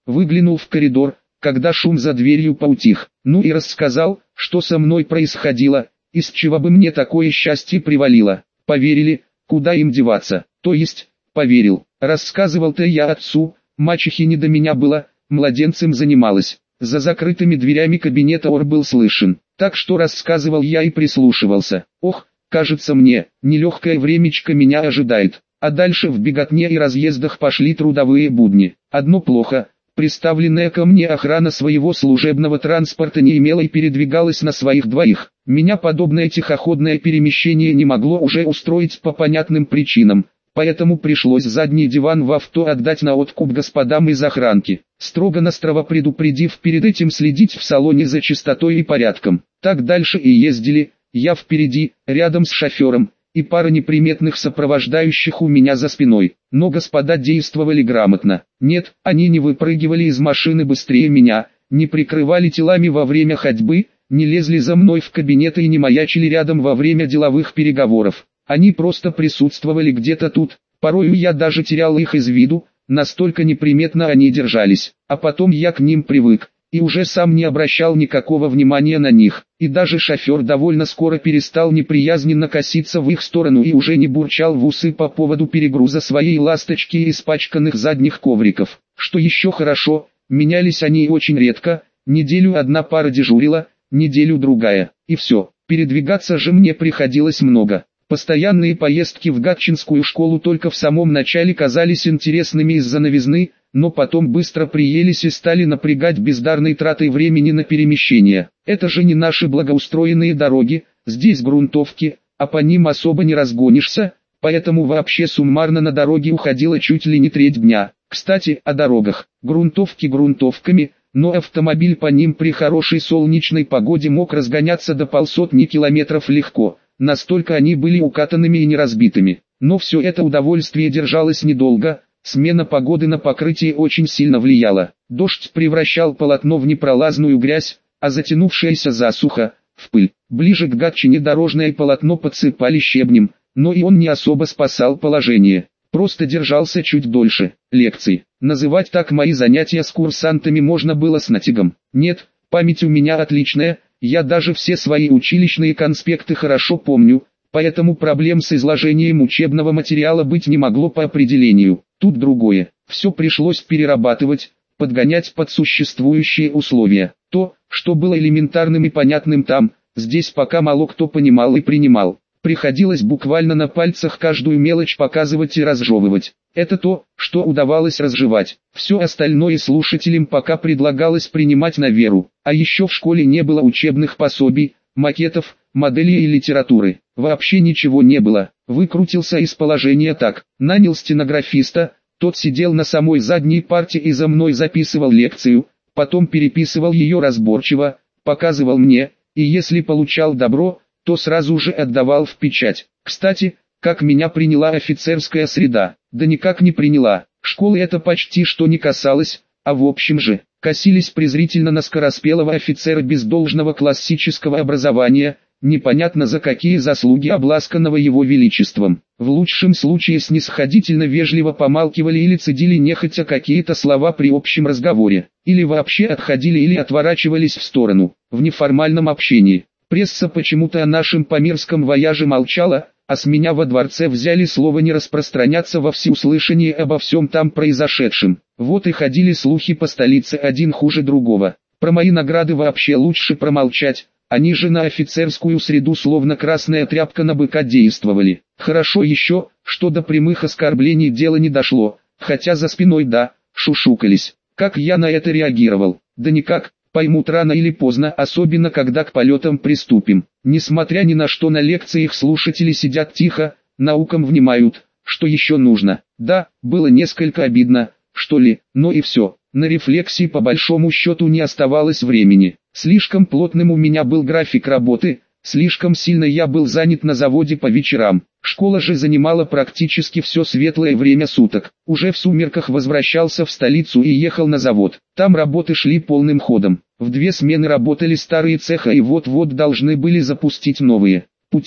выглянул в коридор, когда шум за дверью поутих. Ну и рассказал, что со мной происходило, из чего бы мне такое счастье привалило. Поверили, куда им деваться, то есть, поверил. Рассказывал-то я отцу, мачехе не до меня было, младенцем занималась. За закрытыми дверями кабинета ор был слышен, так что рассказывал я и прислушивался. Ох, кажется мне, нелегкое времечко меня ожидает. А дальше в беготне и разъездах пошли трудовые будни. Одно плохо, приставленная ко мне охрана своего служебного транспорта не имела и передвигалась на своих двоих. Меня подобное тихоходное перемещение не могло уже устроить по понятным причинам. Поэтому пришлось задний диван в авто отдать на откуп господам из охранки, строго-настрого предупредив перед этим следить в салоне за чистотой и порядком. Так дальше и ездили, я впереди, рядом с шофером, и пара неприметных сопровождающих у меня за спиной. Но господа действовали грамотно. Нет, они не выпрыгивали из машины быстрее меня, не прикрывали телами во время ходьбы, не лезли за мной в кабинет и не маячили рядом во время деловых переговоров. Они просто присутствовали где-то тут, порою я даже терял их из виду, настолько неприметно они держались. А потом я к ним привык, и уже сам не обращал никакого внимания на них. И даже шофер довольно скоро перестал неприязненно коситься в их сторону и уже не бурчал в усы по поводу перегруза своей ласточки и испачканных задних ковриков. Что еще хорошо, менялись они очень редко, неделю одна пара дежурила, неделю другая, и все. Передвигаться же мне приходилось много. Постоянные поездки в Гатчинскую школу только в самом начале казались интересными из-за новизны, но потом быстро приелись и стали напрягать бездарной тратой времени на перемещение. Это же не наши благоустроенные дороги, здесь грунтовки, а по ним особо не разгонишься, поэтому вообще суммарно на дороге уходила чуть ли не треть дня. Кстати, о дорогах. Грунтовки грунтовками, но автомобиль по ним при хорошей солнечной погоде мог разгоняться до полсотни километров легко. Настолько они были укатанными и неразбитыми. Но все это удовольствие держалось недолго, смена погоды на покрытие очень сильно влияла. Дождь превращал полотно в непролазную грязь, а затянувшаяся засуха – в пыль. Ближе к Гатчине дорожное полотно подсыпали щебнем, но и он не особо спасал положение. Просто держался чуть дольше. Лекции. Называть так мои занятия с курсантами можно было с натягом. Нет, память у меня отличная. Я даже все свои училищные конспекты хорошо помню, поэтому проблем с изложением учебного материала быть не могло по определению. Тут другое. Все пришлось перерабатывать, подгонять под существующие условия. То, что было элементарным и понятным там, здесь пока мало кто понимал и принимал. Приходилось буквально на пальцах каждую мелочь показывать и разжевывать. Это то, что удавалось разжевать. Все остальное слушателям пока предлагалось принимать на веру. А еще в школе не было учебных пособий, макетов, моделей и литературы. Вообще ничего не было. Выкрутился из положения так. Нанял стенографиста, тот сидел на самой задней парте и за мной записывал лекцию, потом переписывал ее разборчиво, показывал мне, и если получал добро, то сразу же отдавал в печать. Кстати, как меня приняла офицерская среда? Да никак не приняла. Школы это почти что не касалось, а в общем же, косились презрительно на скороспелого офицера без должного классического образования, непонятно за какие заслуги обласканного его величеством. В лучшем случае снисходительно вежливо помалкивали или цедили нехотя какие-то слова при общем разговоре, или вообще отходили или отворачивались в сторону. В неформальном общении пресса почему-то о нашем памирском вояже молчала, а с меня во дворце взяли слово не распространяться во всеуслышание обо всем там произошедшем. Вот и ходили слухи по столице один хуже другого. Про мои награды вообще лучше промолчать, они же на офицерскую среду словно красная тряпка на быка действовали. Хорошо еще, что до прямых оскорблений дело не дошло, хотя за спиной да, шушукались. Как я на это реагировал? Да никак. Поймут рано или поздно, особенно когда к полетам приступим. Несмотря ни на что на лекциях слушатели сидят тихо, наукам внимают, что еще нужно. Да, было несколько обидно, что ли, но и все. На рефлексии по большому счету не оставалось времени. Слишком плотным у меня был график работы, слишком сильно я был занят на заводе по вечерам. Школа же занимала практически все светлое время суток. Уже в сумерках возвращался в столицу и ехал на завод. Там работы шли полным ходом. В две смены работали старые цеха и вот-вот должны были запустить новые. Путилов,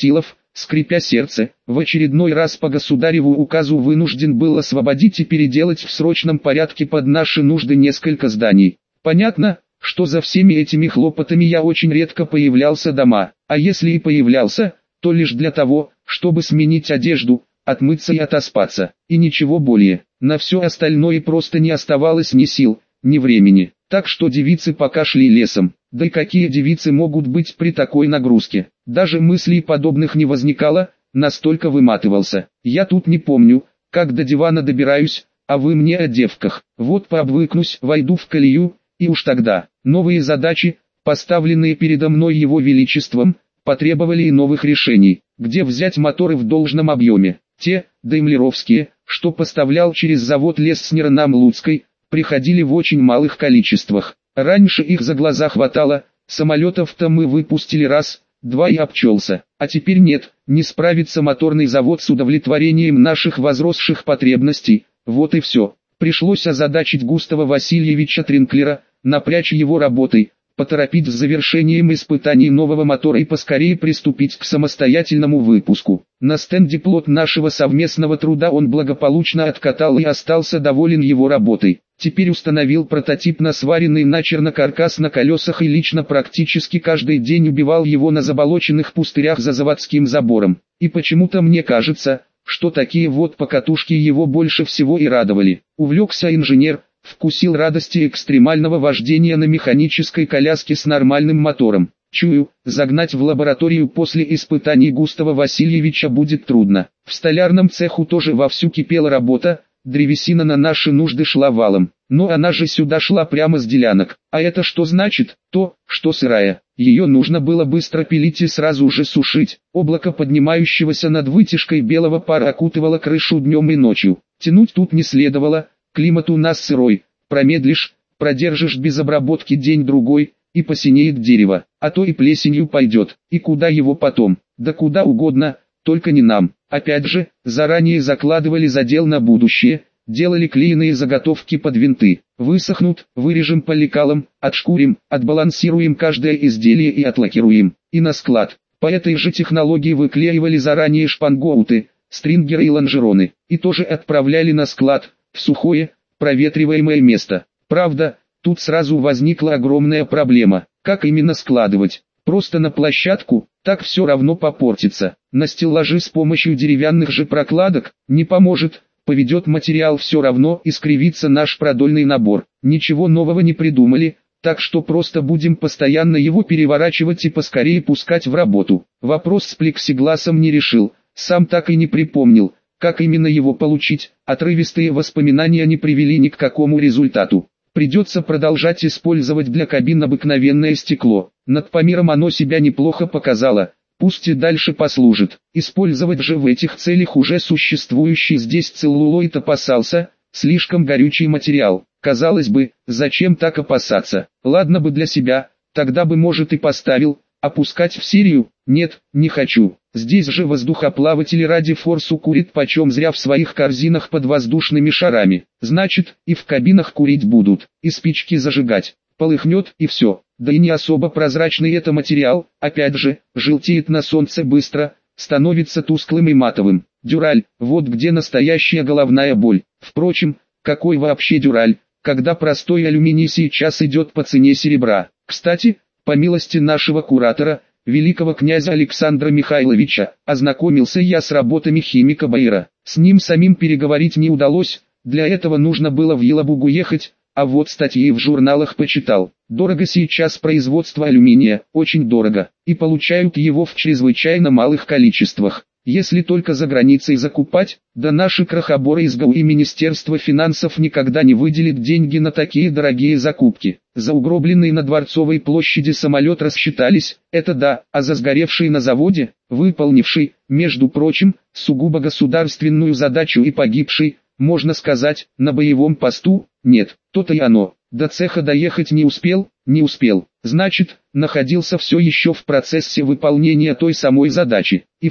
скрипя сердце, в очередной раз по государеву указу вынужден был освободить и переделать в срочном порядке под наши нужды несколько зданий. Понятно, что за всеми этими хлопотами я очень редко появлялся дома, а если и появлялся, то лишь для того, чтобы сменить одежду, отмыться и отоспаться, и ничего более. На все остальное просто не оставалось ни сил, ни времени, так что девицы пока шли лесом. Да и какие девицы могут быть при такой нагрузке? Даже мыслей подобных не возникало, настолько выматывался. Я тут не помню, как до дивана добираюсь, а вы мне о девках. Вот пообвыкнусь, войду в колею, и уж тогда. Новые задачи, поставленные передо мной его величеством, потребовали и новых решений. Где взять моторы в должном объеме? Те, даймлеровские, что поставлял через завод Леснера нам Луцкой, приходили в очень малых количествах. Раньше их за глаза хватало, самолетов-то мы выпустили раз, два и обчелся. А теперь нет, не справится моторный завод с удовлетворением наших возросших потребностей, вот и все. Пришлось озадачить Густава Васильевича Тринклера, напрячь его работой, поторопить с завершением испытаний нового мотора и поскорее приступить к самостоятельному выпуску. На стенде плод нашего совместного труда он благополучно откатал и остался доволен его работой. Теперь установил прототип на сваренный начерно каркас на колесах и лично практически каждый день убивал его на заболоченных пустырях за заводским забором. И почему-то мне кажется, что такие вот покатушки его больше всего и радовали. Увлекся инженер, вкусил радости экстремального вождения на механической коляске с нормальным мотором. Чую, загнать в лабораторию после испытаний Густава Васильевича будет трудно. В столярном цеху тоже вовсю кипела работа. Древесина на наши нужды шла валом, но она же сюда шла прямо с делянок. А это что значит? То, что сырая. Ее нужно было быстро пилить и сразу же сушить. Облако поднимающегося над вытяжкой белого пара окутывало крышу днем и ночью. Тянуть тут не следовало, климат у нас сырой. Промедлишь, продержишь без обработки день-другой, и посинеет дерево, а то и плесенью пойдет. И куда его потом? Да куда угодно, только не нам. Опять же, заранее закладывали задел на будущее, делали клееные заготовки под винты. Высохнут, вырежем по лекалам, отшкурим, отбалансируем каждое изделие и отлакируем. И на склад. По этой же технологии выклеивали заранее шпангоуты, стрингеры и лонжероны. И тоже отправляли на склад, в сухое, проветриваемое место. Правда, тут сразу возникла огромная проблема. Как именно складывать? Просто на площадку, так все равно попортится. На стеллажи с помощью деревянных же прокладок не поможет, поведет материал все равно, искривится наш продольный набор. Ничего нового не придумали, так что просто будем постоянно его переворачивать и поскорее пускать в работу. Вопрос с плексигласом не решил, сам так и не припомнил, как именно его получить. Отрывистые воспоминания не привели ни к какому результату. Придется продолжать использовать для кабин обыкновенное стекло. Над Памиром оно себя неплохо показало, пусть и дальше послужит. Использовать же в этих целях уже существующий здесь целлулоид опасался, слишком горючий материал. Казалось бы, зачем так опасаться? Ладно бы для себя, тогда бы может и поставил, опускать в серию? Нет, не хочу. Здесь же воздухоплаватели ради форсу курят почем зря в своих корзинах под воздушными шарами. Значит, и в кабинах курить будут, и спички зажигать. Полыхнет и все. Да и не особо прозрачный это материал, опять же, желтеет на солнце быстро, становится тусклым и матовым. Дюраль, вот где настоящая головная боль. Впрочем, какой вообще дюраль, когда простой алюминий сейчас идет по цене серебра. Кстати, по милости нашего куратора, великого князя Александра Михайловича, ознакомился я с работами химика Баира. С ним самим переговорить не удалось, для этого нужно было в Елабугу ехать, а вот статьи в журналах почитал. Дорого сейчас производство алюминия, очень дорого, и получают его в чрезвычайно малых количествах. Если только за границей закупать, да наши крохоборы из ГАУ и Министерства финансов никогда не выделит деньги на такие дорогие закупки. За угробленный на Дворцовой площади самолет рассчитались, это да, а за сгоревший на заводе, выполнивший, между прочим, сугубо государственную задачу и погибший, можно сказать, на боевом посту, нет, то-то и оно. До цеха доехать не успел, не успел. Значит, находился все еще в процессе выполнения той самой задачи. И все.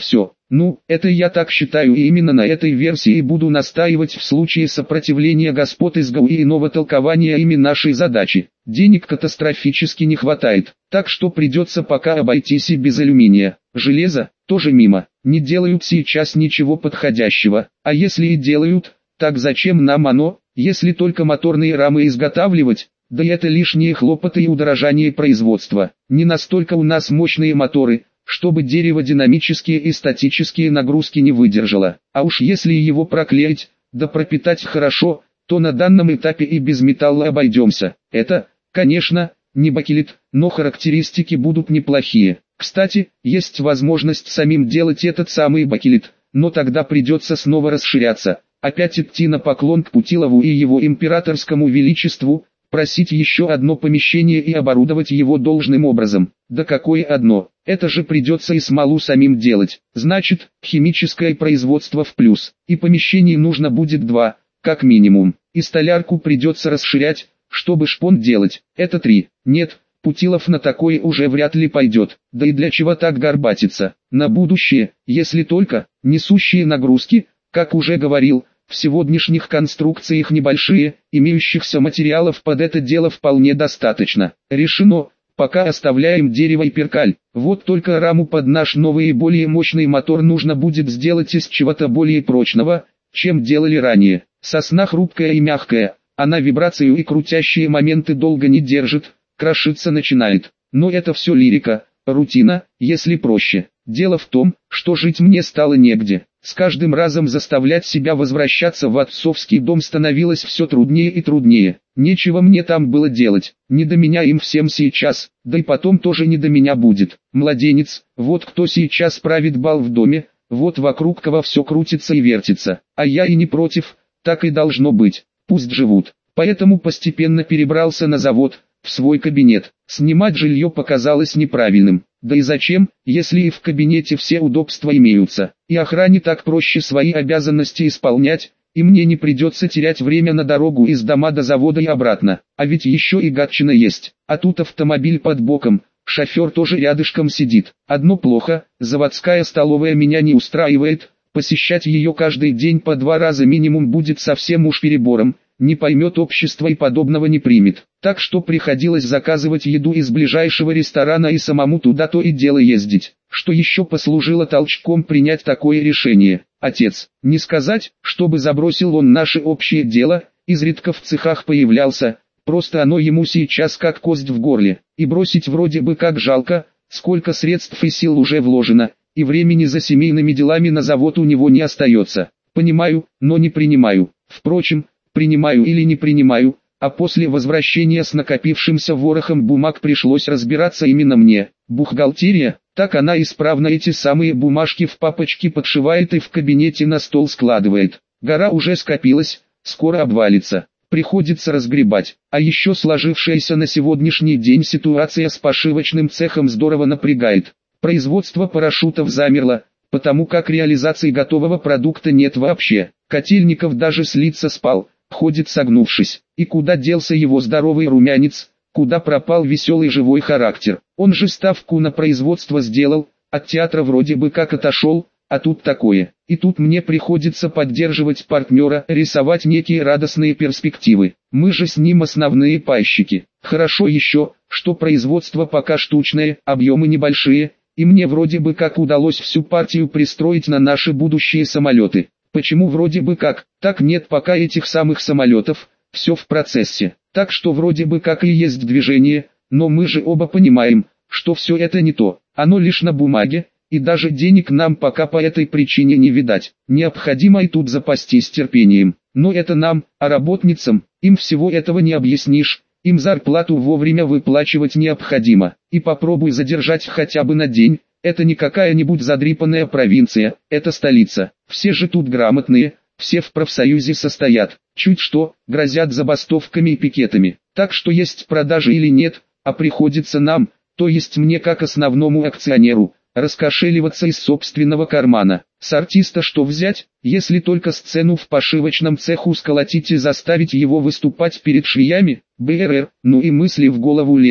Ну, это я так считаю, и именно на этой версии буду настаивать в случае сопротивления господ из ГАУ и иного толкования ими нашей задачи. Денег катастрофически не хватает, так что придется пока обойтись и без алюминия. Железо тоже мимо, не делают сейчас ничего подходящего, а если и делают, так зачем нам оно, если только моторные рамы изготавливать? Да и это лишние хлопоты и удорожание производства. Не настолько у нас мощные моторы, чтобы дерево динамические и статические нагрузки не выдержало. А уж если его проклеить, да пропитать хорошо, то на данном этапе и без металла обойдемся. Это, конечно, не бакелит, но характеристики будут неплохие. Кстати, есть возможность самим делать этот самый бакелит, но тогда придется снова расширяться, опять идти на поклон к Путилову и его императорскому величеству, просить еще одно помещение и оборудовать его должным образом. Да какое одно, это же придется и смолу самим делать. Значит, химическое производство в плюс, и помещений нужно будет два, как минимум, и столярку придется расширять, чтобы шпон делать, это три. Нет, Путилов на такое уже вряд ли пойдет, да и для чего так горбатиться. На будущее, если только, несущие нагрузки, как уже говорил, в сегодняшних конструкциях небольшие, имеющихся материалов под это дело вполне достаточно. Решено, пока оставляем дерево и перкаль. Вот только раму под наш новый и более мощный мотор нужно будет сделать из чего-то более прочного, чем делали ранее. Сосна хрупкая и мягкая, она вибрацию и крутящие моменты долго не держит, крошиться начинает. Но это все лирика, рутина, если проще. Дело в том, что жить мне стало негде. С каждым разом заставлять себя возвращаться в отцовский дом становилось все труднее и труднее. Нечего мне там было делать, не до меня им всем сейчас, да и потом тоже не до меня будет. Младенец, вот кто сейчас правит бал в доме, вот вокруг кого все крутится и вертится. А я и не против, так и должно быть, пусть живут. Поэтому постепенно перебрался на завод, в свой кабинет. Снимать жилье показалось неправильным. Да и зачем, если и в кабинете все удобства имеются, и охране так проще свои обязанности исполнять, и мне не придется терять время на дорогу из дома до завода и обратно. А ведь еще и Гатчина есть, а тут автомобиль под боком, шофер тоже рядышком сидит. Одно плохо, заводская столовая меня не устраивает, посещать ее каждый день по два раза минимум будет совсем уж перебором. Не поймет общество и подобного не примет. Так что приходилось заказывать еду из ближайшего ресторана и самому туда то и дело ездить. Что еще послужило толчком принять такое решение? Отец. Не сказать, чтобы забросил он наше общее дело, изредка в цехах появлялся, просто оно ему сейчас как кость в горле. И бросить вроде бы как жалко, сколько средств и сил уже вложено, и времени за семейными делами на завод у него не остается. Понимаю, но не принимаю. Впрочем, принимаю или не принимаю, а после возвращения с накопившимся ворохом бумаг пришлось разбираться именно мне. Бухгалтерия, так она исправно эти самые бумажки в папочки подшивает и в кабинете на стол складывает. Гора уже скопилась, скоро обвалится, приходится разгребать. А еще сложившаяся на сегодняшний день ситуация с пошивочным цехом здорово напрягает. Производство парашютов замерло, потому как реализации готового продукта нет вообще. Котельников даже слиться спал, ходит согнувшись. И куда делся его здоровый румянец, куда пропал веселый живой характер. Он же ставку на производство сделал, от театра вроде бы как отошел, а тут такое. И тут мне приходится поддерживать партнера, рисовать некие радостные перспективы. Мы же с ним основные пайщики. Хорошо еще, что производство пока штучное, объемы небольшие, и мне вроде бы как удалось всю партию пристроить на наши будущие самолеты. Почему вроде бы как? Так нет пока этих самых самолетов, все в процессе. Так что вроде бы как и есть движение, но мы же оба понимаем, что все это не то. Оно лишь на бумаге, и даже денег нам пока по этой причине не видать. Необходимо и тут запастись терпением. Но это нам, а работницам, им всего этого не объяснишь. Им зарплату вовремя выплачивать необходимо. И попробуй задержать хотя бы на день. Это не какая-нибудь задрипанная провинция, это столица. Все же тут грамотные, все в профсоюзе состоят. Чуть что, грозят забастовками и пикетами. Так что есть продажи или нет, а приходится нам, то есть мне как основному акционеру, раскошеливаться из собственного кармана. С артиста что взять, если только сцену в пошивочном цеху сколотить и заставить его выступать перед швеями? БРР, ну и мысли в голову лезут.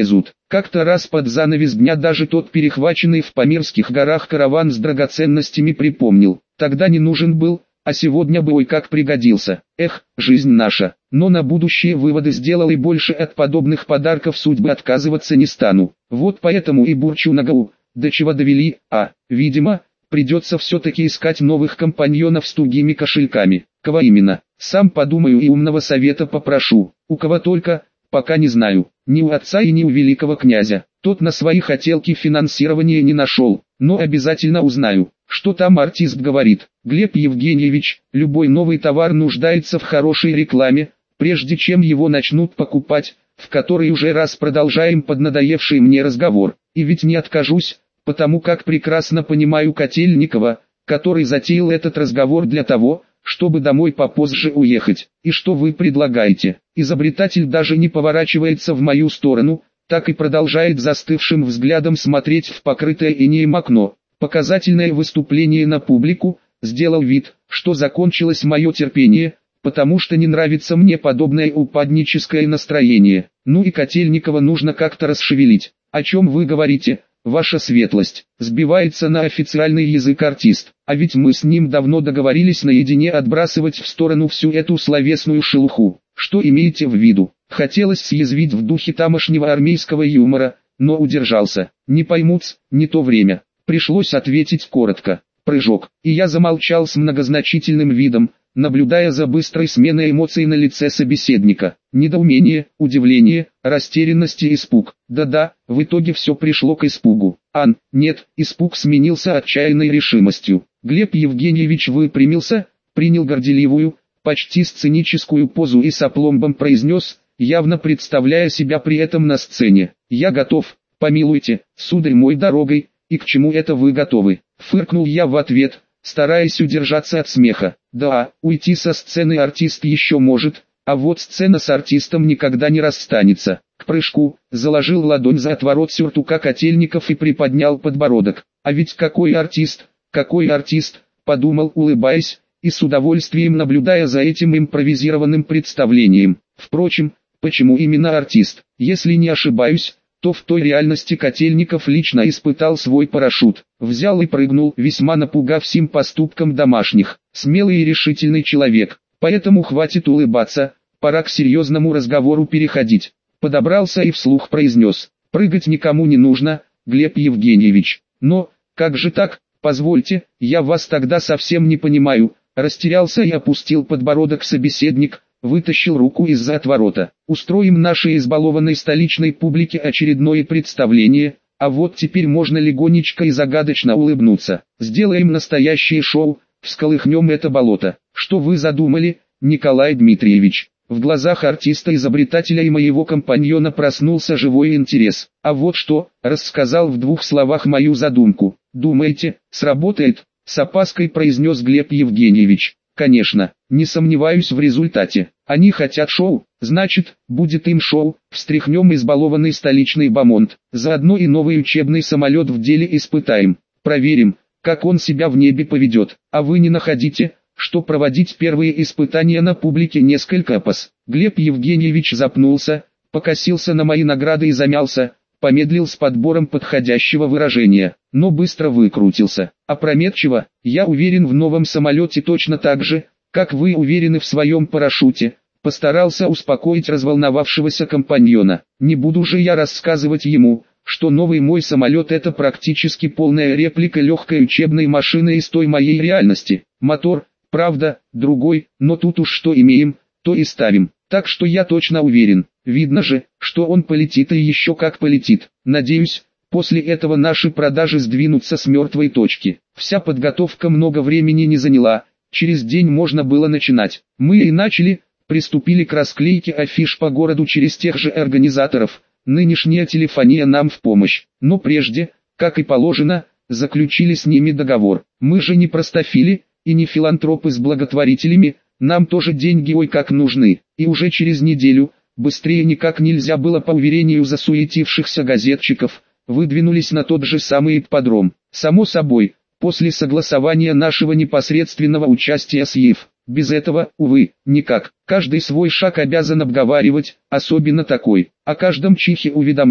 Как-то раз под занавес дня даже тот перехваченный в Памирских горах караван с драгоценностями припомнил. Тогда не нужен был, а сегодня бы ой как пригодился. Эх, жизнь наша. Но на будущее выводы сделал и больше от подобных подарков судьбы отказываться не стану. Вот поэтому и бурчу на гау. До чего довели, а, видимо, придется все-таки искать новых компаньонов с тугими кошельками. Кого именно? Сам подумаю и умного совета попрошу. У кого только, пока не знаю. Ни у отца и ни у великого князя. Тот на свои хотелки финансирования не нашел. Но обязательно узнаю, что там артист говорит. Глеб Евгеньевич, любой новый товар нуждается в хорошей рекламе, прежде чем его начнут покупать, в который уже раз продолжаем поднадоевший мне разговор. И ведь не откажусь, потому как прекрасно понимаю Котельникова, который затеял этот разговор для того, чтобы домой попозже уехать. И что вы предлагаете? Изобретатель даже не поворачивается в мою сторону, так и продолжает застывшим взглядом смотреть в покрытое инеем окно. Показательное выступление на публику, сделал вид, что закончилось мое терпение, потому что не нравится мне подобное упадническое настроение. Ну и Котельникова нужно как-то расшевелить. О чем вы говорите, ваша светлость? Сбивается на официальный язык артист. А ведь мы с ним давно договорились наедине отбрасывать в сторону всю эту словесную шелуху. Что имеете в виду? Хотелось съязвить в духе тамошнего армейского юмора, но удержался. Не поймут, не то время. Пришлось ответить коротко. Прыжок. И я замолчал с многозначительным видом, наблюдая за быстрой сменой эмоций на лице собеседника. Недоумение, удивление, растерянность и испуг. Да-да, в итоге все пришло к испугу. Ан, нет, испуг сменился отчаянной решимостью. Глеб Евгеньевич выпрямился, принял горделивую, почти сценическую позу и с опломбом произнес, явно представляя себя при этом на сцене. «Я готов, помилуйте, сударь мой дорогой, и к чему это вы готовы?» Фыркнул я в ответ, стараясь удержаться от смеха. Да, уйти со сцены артист еще может, а вот сцена с артистом никогда не расстанется. К прыжку, заложил ладонь за отворот сюртука Котельников и приподнял подбородок. А ведь какой артист, какой артист, подумал, улыбаясь, и с удовольствием наблюдая за этим импровизированным представлением. Впрочем, почему именно артист? Если не ошибаюсь, то в той реальности Котельников лично испытал свой парашют. Взял и прыгнул, весьма напугав сим поступком домашних. Смелый и решительный человек. Поэтому хватит улыбаться, пора к серьезному разговору переходить. Подобрался и вслух произнес. Прыгать никому не нужно, Глеб Евгеньевич. Но, как же так, позвольте, я вас тогда совсем не понимаю. Растерялся и опустил подбородок собеседник, вытащил руку из-за отворота. Устроим нашей избалованной столичной публике очередное представление, а вот теперь можно легонечко и загадочно улыбнуться. Сделаем настоящее шоу, всколыхнем это болото. Что вы задумали, Николай Дмитриевич? В глазах артиста-изобретателя и моего компаньона проснулся живой интерес. А вот что, рассказал в двух словах мою задумку. Думаете, сработает? С опаской произнес Глеб Евгеньевич. Конечно, не сомневаюсь в результате. Они хотят шоу, значит, будет им шоу. Встряхнем избалованный столичный бомонд. Заодно и новый учебный самолет в деле испытаем. Проверим, как он себя в небе поведет. А вы не находите, что проводить первые испытания на публике несколько опас? Глеб Евгеньевич запнулся, покосился на мои награды и замялся, помедлил с подбором подходящего выражения, но быстро выкрутился. Опрометчиво, я уверен в новом самолете точно так же, как вы уверены в своем парашюте. Постарался успокоить разволновавшегося компаньона. Не буду же я рассказывать ему, что новый мой самолет это практически полная реплика легкой учебной машины из той моей реальности. Мотор, правда, другой, но тут уж что имеем, то и ставим. Так что я точно уверен, видно же, что он полетит и еще как полетит. Надеюсь, после этого наши продажи сдвинутся с мертвой точки. Вся подготовка много времени не заняла, через день можно было начинать. Мы и начали, приступили к расклейке афиш по городу через тех же организаторов. Нынешняя телефония нам в помощь. Но прежде, как и положено, заключили с ними договор. Мы же не простофили и не филантропы с благотворителями, нам тоже деньги ой как нужны. И уже через неделю, быстрее никак нельзя было по уверению засуетившихся газетчиков, выдвинулись на тот же самый ипподром. Само собой, после согласования нашего непосредственного участия с ЕФ. Без этого, увы, никак. Каждый свой шаг обязан обговаривать, особенно такой. О каждом чихе уведомлять.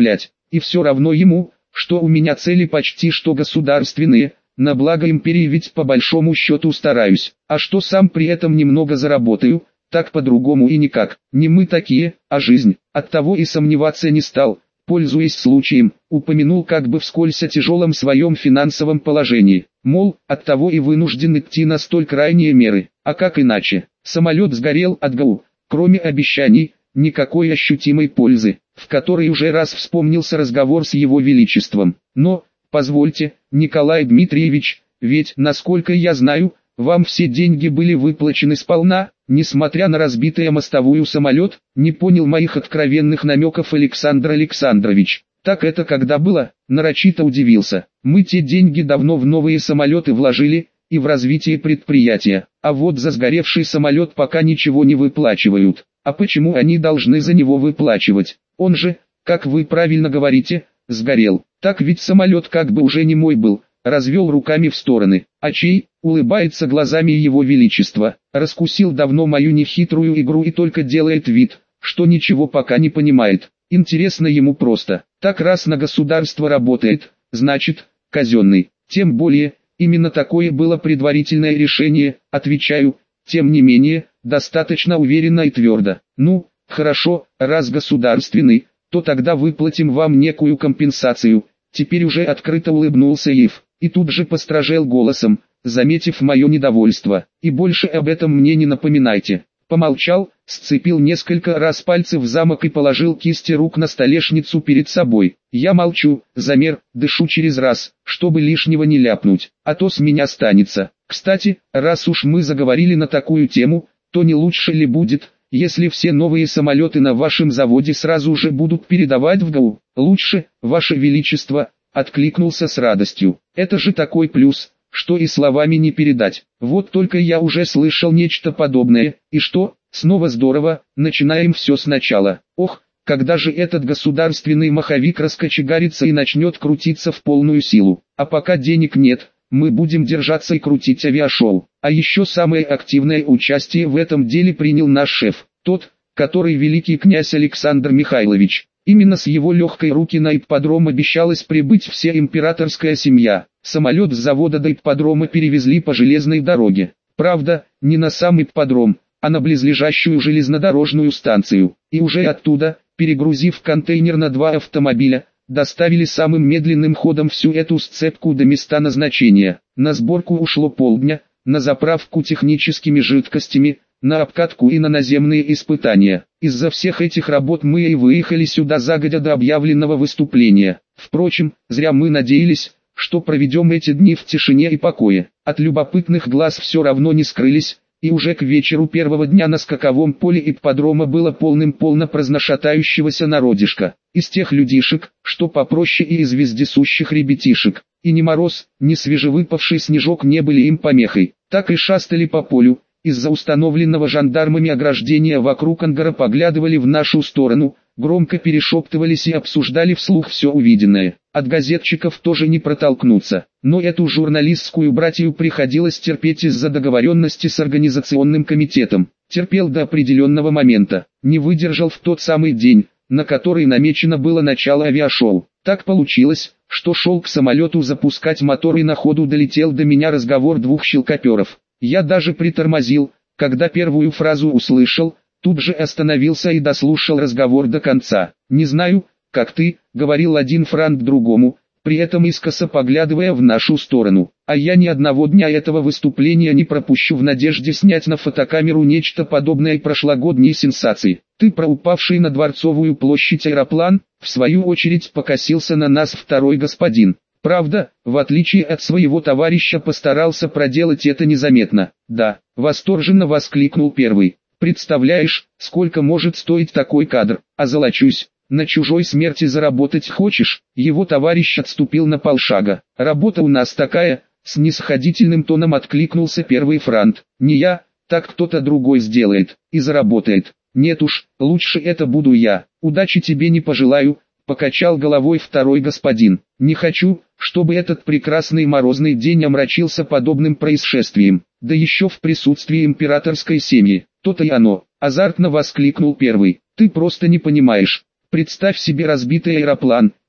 и все равно ему, что у меня цели почти что государственные, на благо империи ведь по большому счету стараюсь, а что сам при этом немного заработаю, так по-другому и никак, не мы такие, а жизнь, оттого и сомневаться не стал, пользуясь случаем, упомянул как бы вскользь о тяжелом своем финансовом положении, мол, оттого и вынужден идти на столь крайние меры, а как иначе, самолет сгорел от ГАУ, кроме обещаний, никакой ощутимой пользы, в которой уже раз вспомнился разговор с его величеством, но, позвольте, Николай Дмитриевич, ведь, насколько я знаю, вам все деньги были выплачены сполна, несмотря на разбитую мостовую самолет, не понял моих откровенных намеков Александр Александрович. Так это когда было, нарочито удивился. Мы те деньги давно в новые самолеты вложили, и в развитие предприятия, а вот за сгоревший самолет пока ничего не выплачивают. А почему они должны за него выплачивать? Он же, как вы правильно говорите, сгорел. Так ведь самолет как бы уже не мой был. Развел руками в стороны, а чей, улыбается глазами его величества, раскусил давно мою нехитрую игру и только делает вид, что ничего пока не понимает. Интересно ему просто, так раз на государство работает, значит, казенный. Тем более, именно такое было предварительное решение, отвечаю, тем не менее, достаточно уверенно и твердо. Ну, хорошо, раз государственный, то тогда выплатим вам некую компенсацию. Теперь уже открыто улыбнулся Ив. И тут же постражел голосом, заметив мое недовольство, и больше об этом мне не напоминайте. Помолчал, сцепил несколько раз пальцы в замок и положил кисти рук на столешницу перед собой. Я молчу, замер, дышу через раз, чтобы лишнего не ляпнуть, а то с меня станется. Кстати, раз уж мы заговорили на такую тему, то не лучше ли будет, если все новые самолеты на вашем заводе сразу же будут передавать в ГАУ? Лучше, ваше величество, откликнулся с радостью. Это же такой плюс, что и словами не передать. Вот только я уже слышал нечто подобное, и что, снова здорово, начинаем все сначала. Ох, когда же этот государственный маховик раскочегарится и начнет крутиться в полную силу. А пока денег нет, мы будем держаться и крутить авиашоу. А еще самое активное участие в этом деле принял наш шеф, тот, который великий князь Александр Михайлович. Именно с его легкой руки на ипподром обещалась прибыть вся императорская семья. Самолет с завода до ипподрома перевезли по железной дороге. Правда, не на сам ипподром, а на близлежащую железнодорожную станцию. И уже оттуда, перегрузив контейнер на два автомобиля, доставили самым медленным ходом всю эту сцепку до места назначения. На сборку ушло полдня, на заправку техническими жидкостями, на обкатку и на наземные испытания. Из-за всех этих работ мы и выехали сюда загодя до объявленного выступления. Впрочем, зря мы надеялись, что проведем эти дни в тишине и покое. От любопытных глаз все равно не скрылись, и уже к вечеру первого дня на скаковом поле ипподрома было полным-полно праздношатающегося народишка. Из тех людишек, что попроще, и из вездесущих ребятишек. И ни мороз, ни свежевыпавший снежок не были им помехой. Так и шастали по полю. Из-за установленного жандармами ограждения вокруг ангара поглядывали в нашу сторону, громко перешептывались и обсуждали вслух все увиденное. От газетчиков тоже не протолкнуться, но эту журналистскую братью приходилось терпеть из-за договоренности с организационным комитетом. Терпел до определенного момента, не выдержал в тот самый день, на который намечено было начало авиашоу. Так получилось, что шел к самолету запускать мотор, и на ходу долетел до меня разговор двух щелкоперов. Я даже притормозил, когда первую фразу услышал, тут же остановился и дослушал разговор до конца. «Не знаю, как ты», — говорил один франт другому, при этом искоса поглядывая в нашу сторону. «А я ни одного дня этого выступления не пропущу в надежде снять на фотокамеру нечто подобное прошлогодней сенсации. Ты про упавший на Дворцовую площадь аэроплан?» В свою очередь покосился на нас второй господин. Правда, в отличие от своего товарища, постарался проделать это незаметно. «Да», — восторженно воскликнул первый. «Представляешь, сколько может стоить такой кадр? Озолочусь. На чужой смерти заработать хочешь?» Его товарищ отступил на полшага. «Работа у нас такая», — снисходительным тоном откликнулся первый франт. «Не я, так кто-то другой сделает, и заработает. Нет уж, лучше это буду я. Удачи тебе не пожелаю», — покачал головой второй господин. «Не хочу, чтобы этот прекрасный морозный день омрачился подобным происшествием, да еще в присутствии императорской семьи». «То-то и оно», — азартно воскликнул первый. «Ты просто не понимаешь. Представь себе разбитый аэроплан,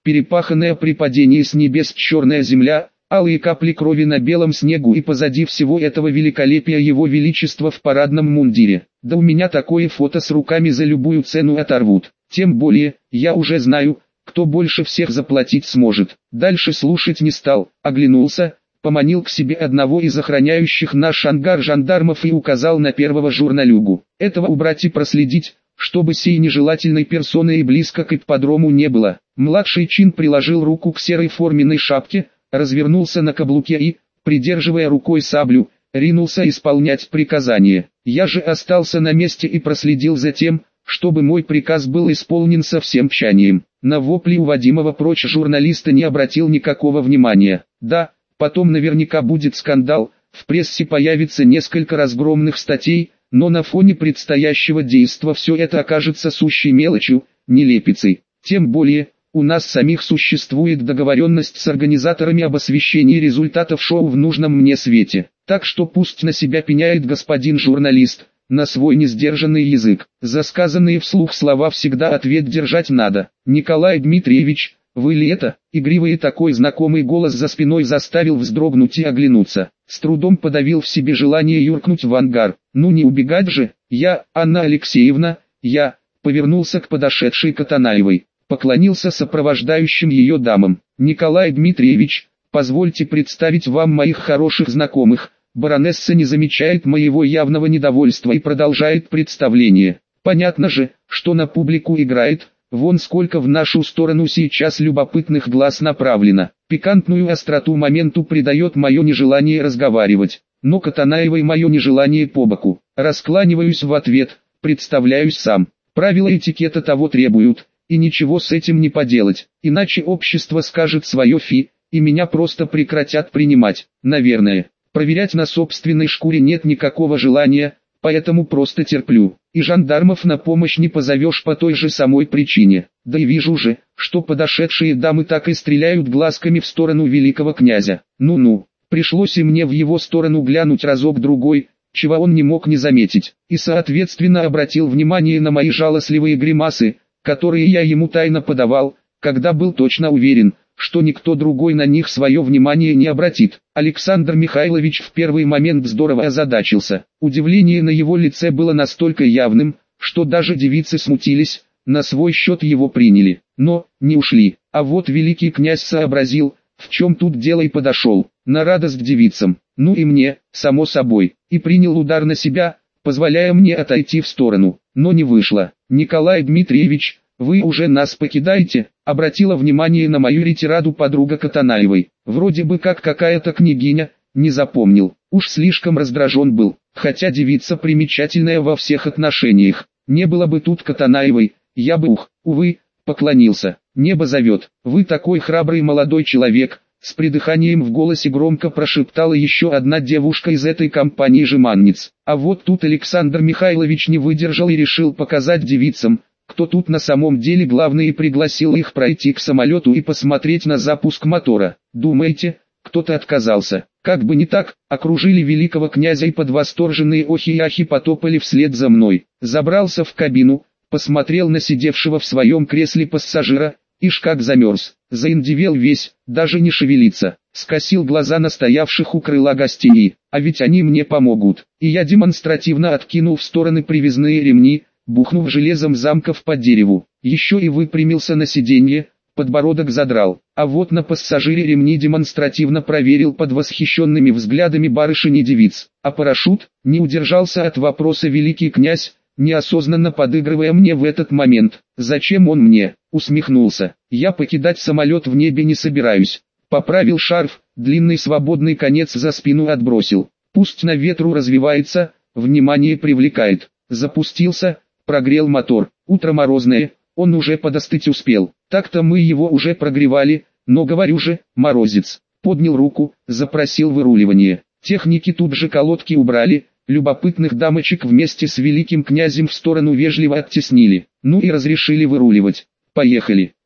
перепаханная при падении с небес черная земля, алые капли крови на белом снегу, и позади всего этого великолепия его величество в парадном мундире. Да у меня такое фото с руками за любую цену оторвут. Тем более, я уже знаю, кто больше всех заплатить сможет. Дальше слушать не стал, оглянулся, поманил к себе одного из охраняющих наш ангар жандармов и указал на первого журналюгу. Этого убрать и проследить, чтобы сей нежелательной персоны и близко к ипподрому не было. Младший чин приложил руку к серой форменной шапке, развернулся на каблуке и, придерживая рукой саблю, ринулся исполнять приказание. Я же остался на месте и проследил за тем, чтобы мой приказ был исполнен со всем тщанием. На вопли уводимого прочь журналиста не обратил никакого внимания. Да, потом наверняка будет скандал, в прессе появится несколько разгромных статей, но на фоне предстоящего действа все это окажется сущей мелочью, нелепицей. Тем более, у нас самих существует договоренность с организаторами об освещении результатов шоу в нужном мне свете. Так что пусть на себя пеняет господин журналист, на свой несдержанный язык. За сказанные вслух слова всегда ответ держать надо. Николай Дмитриевич, вы ли это? Игривый такой знакомый голос за спиной заставил вздрогнуть и оглянуться. С трудом подавил в себе желание юркнуть в ангар. Ну не убегать же, я, Анна Алексеевна, я, повернулся к подошедшей Катанаевой. Поклонился сопровождающим ее дамам. Николай Дмитриевич, позвольте представить вам моих хороших знакомых. Баронесса не замечает моего явного недовольства и продолжает представление. Понятно же, что на публику играет, вон сколько в нашу сторону сейчас любопытных глаз направлено. Пикантную остроту моменту придает мое нежелание разговаривать, но Катанаевой мое нежелание по боку. Раскланиваюсь в ответ, представляюсь сам. Правила этикета того требуют. И ничего с этим не поделать, иначе общество скажет свое фи, и меня просто прекратят принимать. Наверное, проверять на собственной шкуре нет никакого желания, поэтому просто терплю. И жандармов на помощь не позовешь по той же самой причине. Да и вижу же, что подошедшие дамы так и стреляют глазками в сторону великого князя. Ну-ну, пришлось и мне в его сторону глянуть разок-другой, чего он не мог не заметить, и соответственно обратил внимание на мои жалостливые гримасы, которые я ему тайно подавал, когда был точно уверен, что никто другой на них свое внимание не обратит. Александр Михайлович в первый момент здорово озадачился. Удивление на его лице было настолько явным, что даже девицы смутились, на свой счет его приняли, но не ушли. А вот великий князь сообразил, в чем тут дело, и подошел, на радость девицам, ну и мне, само собой, и принял удар на себя, позволяя мне отойти в сторону, но не вышло. «Николай Дмитриевич, вы уже нас покидаете?» — обратила внимание на мою ретираду подруга Катанаевой. Вроде бы как какая-то княгиня, не запомнил, уж слишком раздражен был, хотя девица примечательная во всех отношениях. Не было бы тут Катанаевой, я бы ух, увы, поклонился. «Небо зовет, вы такой храбрый молодой человек», — с придыханием в голосе громко прошептала еще одна девушка из этой компании жеманниц. А вот тут Александр Михайлович не выдержал и решил показать девицам, кто тут на самом деле главный, и пригласил их пройти к самолету и посмотреть на запуск мотора. Думаете, кто-то отказался? Как бы не так, окружили великого князя и под восторженные охи и ахи потопали вслед за мной. Забрался в кабину, посмотрел на сидевшего в своем кресле пассажира, ишь как замерз, заиндевел весь, даже не шевелится, скосил глаза на стоявших у крыла гостей, а ведь они мне помогут, и я демонстративно откинул в стороны привязные ремни, бухнув железом замков по дереву, еще и выпрямился на сиденье, подбородок задрал, а вот на пассажире ремни демонстративно проверил под восхищенными взглядами барышень и девиц, а парашют, не удержался от вопроса великий князь, неосознанно подыгрывая мне в этот момент. «Зачем он мне?» — усмехнулся. «Я покидать самолет в небе не собираюсь». Поправил шарф, длинный свободный конец за спину отбросил. Пусть на ветру развивается, внимание привлекает. Запустился, прогрел мотор. Утро морозное, он уже подостыть успел. Так-то мы его уже прогревали, но говорю же, морозец. Поднял руку, запросил выруливание. Техники тут же колодки убрали. Любопытных дамочек вместе с великим князем в сторону вежливо оттеснили, ну и разрешили выруливать. Поехали.